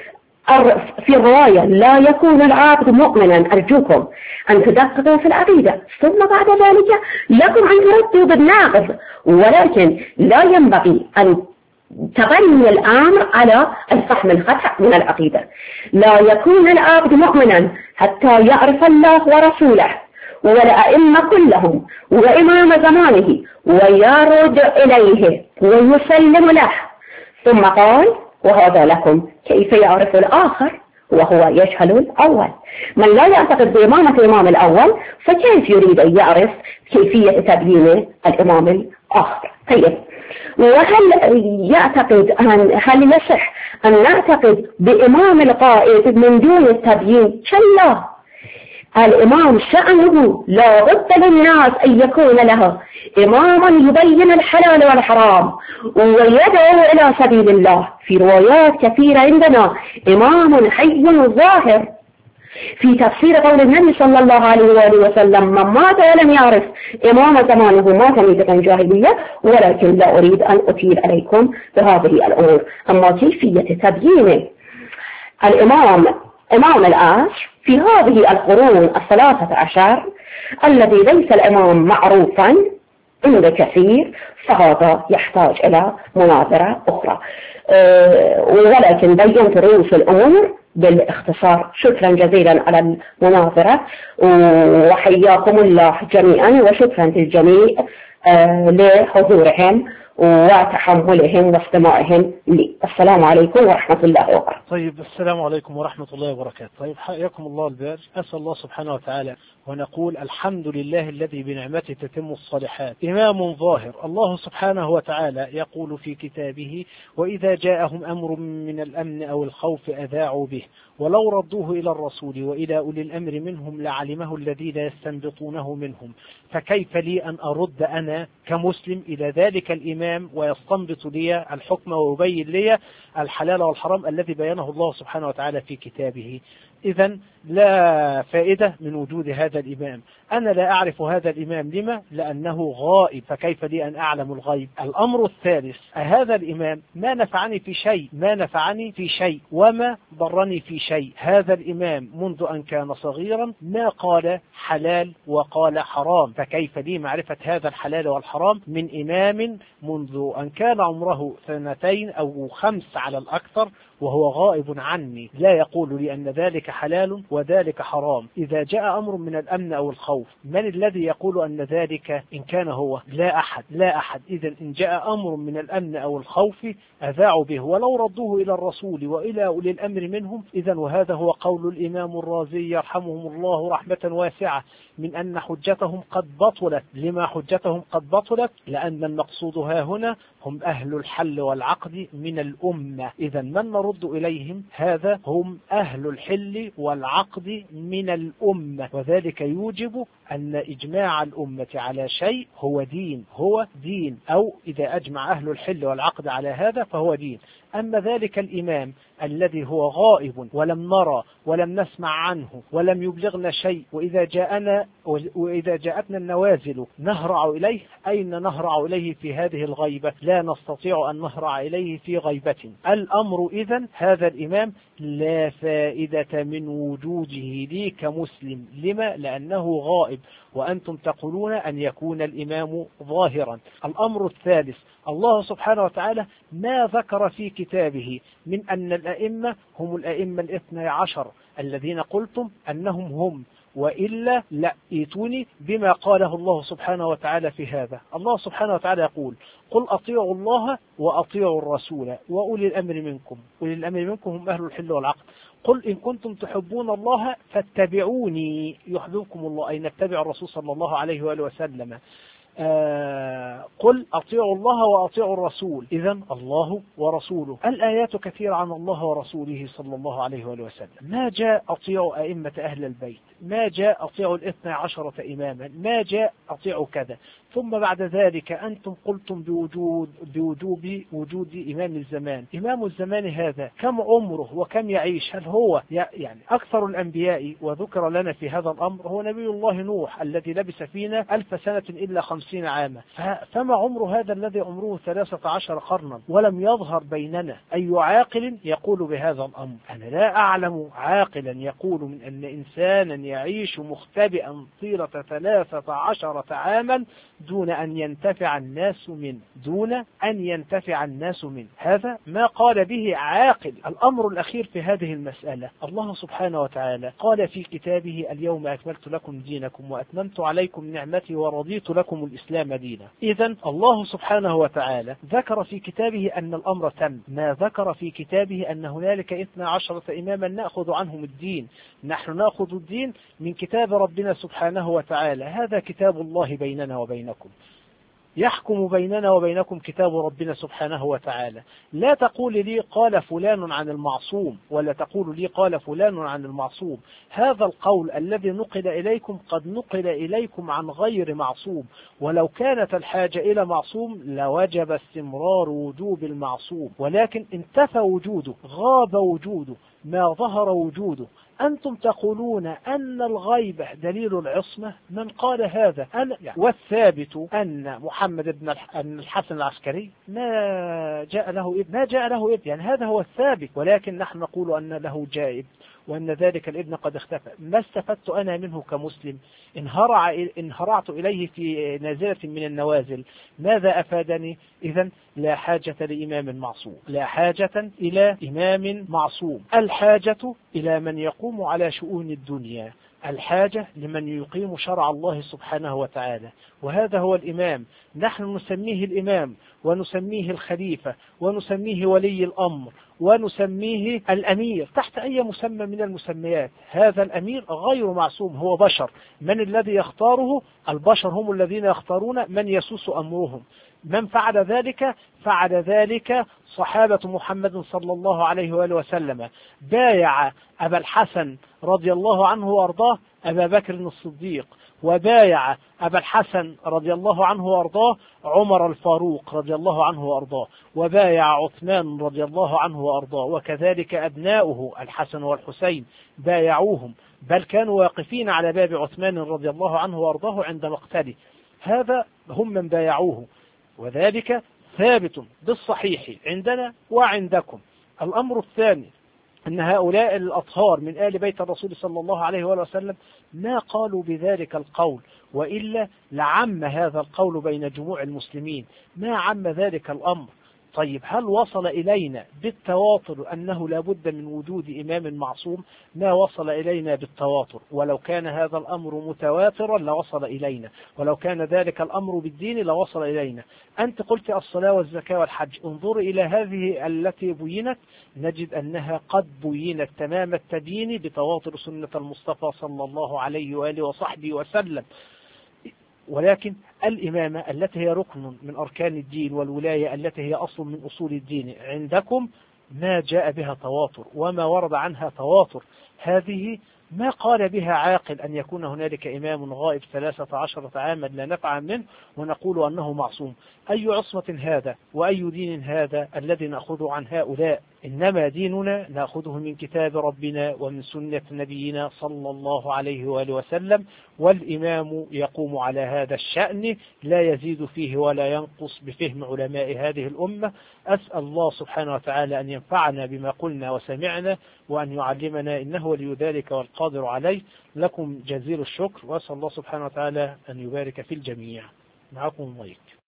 في الرواية: لا يكون العبد مؤمنا. أرجوكم أن تدققوا في العقيدة، ثم بعد ذلك لكم أن تردوا بالناقض، ولكن لا ينبغي أن تبني الأمر على الفهم الخطأ من العقيدة. لا يكون العبد مؤمنا حتى يعرف الله ورسوله والأئمة كلهم وإمام زمانه ويرد إليه ويسلم له. ثم قال: وهذا لكم. كيف يعرف الآخر وهو يجهل الأول؟ من لا يعتقد بإمامة الإمام الأول فكيف يريد أن يعرف كيفية تبيين الإمام الآخر؟ طيب، وهل يعتقد أن هل يصح أن نعتقد بإمام القائد من دون التبيين؟ كلا، الإمام شأنه لا بد للناس أن يكون له إماما يبين الحلال والحرام ويدعو إلى سبيل الله. في روايات كثيرة عندنا: إمام حي ظاهر. في تفسير قول النبي صلى الله عليه وآله وسلم: من مات ولم يعرف إمام زمانه مات ميتة جاهلية. ولكن لا أريد أن أطيل عليكم بهذه الأمور. أما كيفية تبيين الإمام إمام العصر في هذه القرون الثلاثة عشر الذي ليس الإمام معروفا عند كثير، فهذا يحتاج إلى مناظرة أخرى. أه ولكن بينت رؤوس الأمور بالاختصار. شكرا جزيلا على المناظرة وحياكم الله جميعا، وشكرا للجميع لحضورهم وتحملهم واستماعهم لي. السلام عليكم ورحمة الله وبركاته. طيب السلام عليكم ورحمة الله وبركاته. طيب حياكم الله البارج. أسأل الله سبحانه وتعالى ونقول الحمد لله الذي بنعمته تتم الصالحات. إمام ظاهر. الله سبحانه وتعالى يقول في كتابه: وإذا جاءهم أمر من الأمن أو الخوف أذاعوا به ولو ردوه إلى الرسول وإلى أولي الأمر منهم لعلمه الذين يستنبطونه منهم. فكيف لي أن أرد أنا كمسلم إلى ذلك الإمام ويستنبط لي الحكم ويبين لي الحلال والحرام الذي بينه الله سبحانه وتعالى في كتابه؟ إذن لا فائدة من وجود هذا الإمام. أنا لا أعرف هذا الإمام. لما؟ لأنه غائب. فكيف لي أن أعلم الغيب؟ الأمر الثالث: هذا الإمام ما نفعني في شيء ما نفعني في شيء وما ضرني في شيء. هذا الإمام منذ أن كان صغيرا ما قال حلال وقال حرام. فكيف لي معرفة هذا الحلال والحرام من إمام منذ أن كان عمره سنتين أو خمس على الأكثر وهو غائب عني، لا يقول لي أن ذلك حلال وذلك حرام؟ إذا جاء أمر من الأمن أو الخوف من الذي يقول أن ذلك إن كان هو؟ لا أحد لا أحد. إذا إن جاء أمر من الأمن أو الخوف أذاعوا به ولو ردوه إلى الرسول وإلى أولي الأمر منهم. إذا وهذا هو قول الإمام الرازي يرحمهم الله رحمة واسعة من أن حجتهم قد بطلت. لما حجتهم قد بطلت؟ لأن المقصود ها هنا هم أهل الحل والعقد من الأمة. إذا من نرد إليهم؟ هذا هم أهل الحل والعقد من الأمة، وذلك يوجب أن إجماع الأمة على شيء هو دين هو دين أو إذا أجمع أهل الحل والعقد على هذا فهو دين. أما ذلك الإمام الذي هو غائب ولم نرى ولم نسمع عنه ولم يبلغنا شيء، وإذا جاءنا وإذا جاءتنا النوازل نهرع إليه، أين نهرع إليه في هذه الغيبة؟ لا نستطيع أن نهرع إليه في غيبة. الأمر إذن هذا الإمام لا فائدة من وجوده لي كمسلم. لما؟ لأنه غائب، وأنتم تقولون أن يكون الإمام ظاهرا. الأمر الثالث: الله سبحانه وتعالى ما ذكر في كتابه من أن الأئمة هم الأئمة الاثنى عشر الذين قلتم أنهم هم، وإلا لا ائتوني بما قاله الله سبحانه وتعالى في هذا. الله سبحانه وتعالى يقول: قل أطيعوا الله وأطيعوا الرسول وأولي الأمر منكم. أولي الأمر منكم هم أهل الحل والعقد. قل إن كنتم تحبون الله فاتبعوني يحببكم الله، أي نتبع الرسول صلى الله عليه وآله وسلم. آه قل أطيعوا الله وأطيعوا الرسول. إذن الله ورسوله. الآيات كثيرة عن الله ورسوله صلى الله عليه وآله وسلم. ما جاء أطيعوا أئمة أهل البيت، ما جاء أطيعوا الاثنى عشرة إماما، ما جاء أطيعوا كذا. ثم بعد ذلك أنتم قلتم بوجود بوجوب وجود إمام الزمان. إمام الزمان هذا كم عمره وكم يعيش؟ هل هو يعني أكثر الأنبياء؟ وذكر لنا في هذا الأمر هو نبي الله نوح الذي لبس فينا ألف سنة إلا خمسين عاما. فما عمر هذا الذي عمره ثلاثة عشر قرنا ولم يظهر بيننا؟ أي عاقل يقول بهذا الأمر؟ أنا لا أعلم عاقلا يقول من أن إنسانا يعيش مختبئا طيلة ثلاثة عشرة عاما دون أن ينتفع الناس منه دون أن ينتفع الناس منه. هذا ما قال به عاقل. الأمر الأخير في هذه المسألة: الله سبحانه وتعالى قال في كتابه: اليوم أكملت لكم دينكم وأتممت عليكم نعمتي ورضيت لكم الإسلام دينا. إذن الله سبحانه وتعالى ذكر في كتابه أن الأمر تم. ما ذكر في كتابه أن هنالك اثنا عشرة إماما نأخذ عنهم الدين. نحن نأخذ الدين من كتاب ربنا سبحانه وتعالى. هذا كتاب الله بيننا وبينكم، يحكم بيننا وبينكم كتاب ربنا سبحانه وتعالى. لا تقول لي قال فلان عن المعصوم، ولا تقول لي قال فلان عن المعصوم. هذا القول الذي نقل إليكم قد نقل إليكم عن غير معصوم، ولو كانت الحاجة إلى معصوم لوجب استمرار وجوب المعصوم، ولكن انتفى وجوده، غاب وجوده، ما ظهر وجوده. أنتم تقولون أن الغيبة دليل العصمة. من قال هذا؟ أنا يعني. والثابت أن محمد بن الحسن العسكري ما جاء له ابن ما جاء له ابن يعني هذا هو الثابت، ولكن نحن نقول أن له جائب وأن ذلك الابن قد اختفى. ما استفدت أنا منه كمسلم؟ إن هرع إن هرعت إليه في نازلة من النوازل ماذا أفادني؟ إذن لا حاجة لإمام معصوم، لا حاجة إلى إمام معصوم. الحاجة إلى من يقوم على شؤون الدنيا الحاجة لمن يقيم شرع الله سبحانه وتعالى، وهذا هو الإمام. نحن نسميه الإمام، ونسميه الخليفة، ونسميه ولي الأمر، ونسميه الأمير، تحت أي مسمى من المسميات. هذا الأمير غير معصوم، هو بشر. من الذي يختاره؟ البشر هم الذين يختارون من يسوس أمرهم. من فعل ذلك؟ فعل ذلك صحابة محمد صلى الله عليه وآله وسلم. بايع أبا الحسن رضي الله عنه وأرضاه أبا بكر الصديق، وبايع أبا الحسن رضي الله عنه وأرضاه عمر الفاروق رضي الله عنه وأرضاه، وبايع عثمان رضي الله عنه وأرضاه، وكذلك أبناؤه الحسن والحسين بايعوهم، بل كانوا واقفين على باب عثمان رضي الله عنه وأرضاه عند مقتله. هذا هم من بايعوه، وذلك ثابت بالصحيح عندنا وعندكم. الأمر الثاني أن هؤلاء الأطهار من آل بيت الرسول صلى الله عليه وآله وسلم ما قالوا بذلك القول، وإلا لعم هذا القول بين جموع المسلمين، ما عم ذلك الأمر. طيب هل وصل إلينا بالتواتر أنه لا بد من وجود إمام معصوم؟ ما وصل إلينا بالتواتر، ولو كان هذا الأمر متواترا لوصل إلينا، ولو كان ذلك الأمر بالدين لوصل إلينا. أنت قلت الصلاة والزكاة والحج، انظر إلى هذه التي بينت، نجد أنها قد بينت تمام التبيين بتواتر سنة المصطفى صلى الله عليه وآله وصحبه وسلم. ولكن الإمامة التي هي ركن من أركان الدين، والولاية التي هي أصل من أصول الدين، عندكم ما جاء بها تواتر وما ورد عنها تواتر. هذه ما قال بها عاقل أن يكون هنالك إمام غائب ثلاثة عشرة عاما لا نفع منه ونقول أنه معصوم. أي عصمة هذا وأي دين هذا الذي نأخذه عن هؤلاء؟ إنما ديننا نأخذه من كتاب ربنا ومن سنة نبينا صلى الله عليه وآله وسلم، والإمام يقوم على هذا الشأن لا يزيد فيه ولا ينقص بفهم علماء هذه الأمة. أسأل الله سبحانه وتعالى أن ينفعنا بما قلنا وسمعنا، وأن يعلمنا، إنه ولي ذلك والقادر عليه. لكم جزيل الشكر، وأسأل الله سبحانه وتعالى أن يبارك في الجميع. معكم المايك.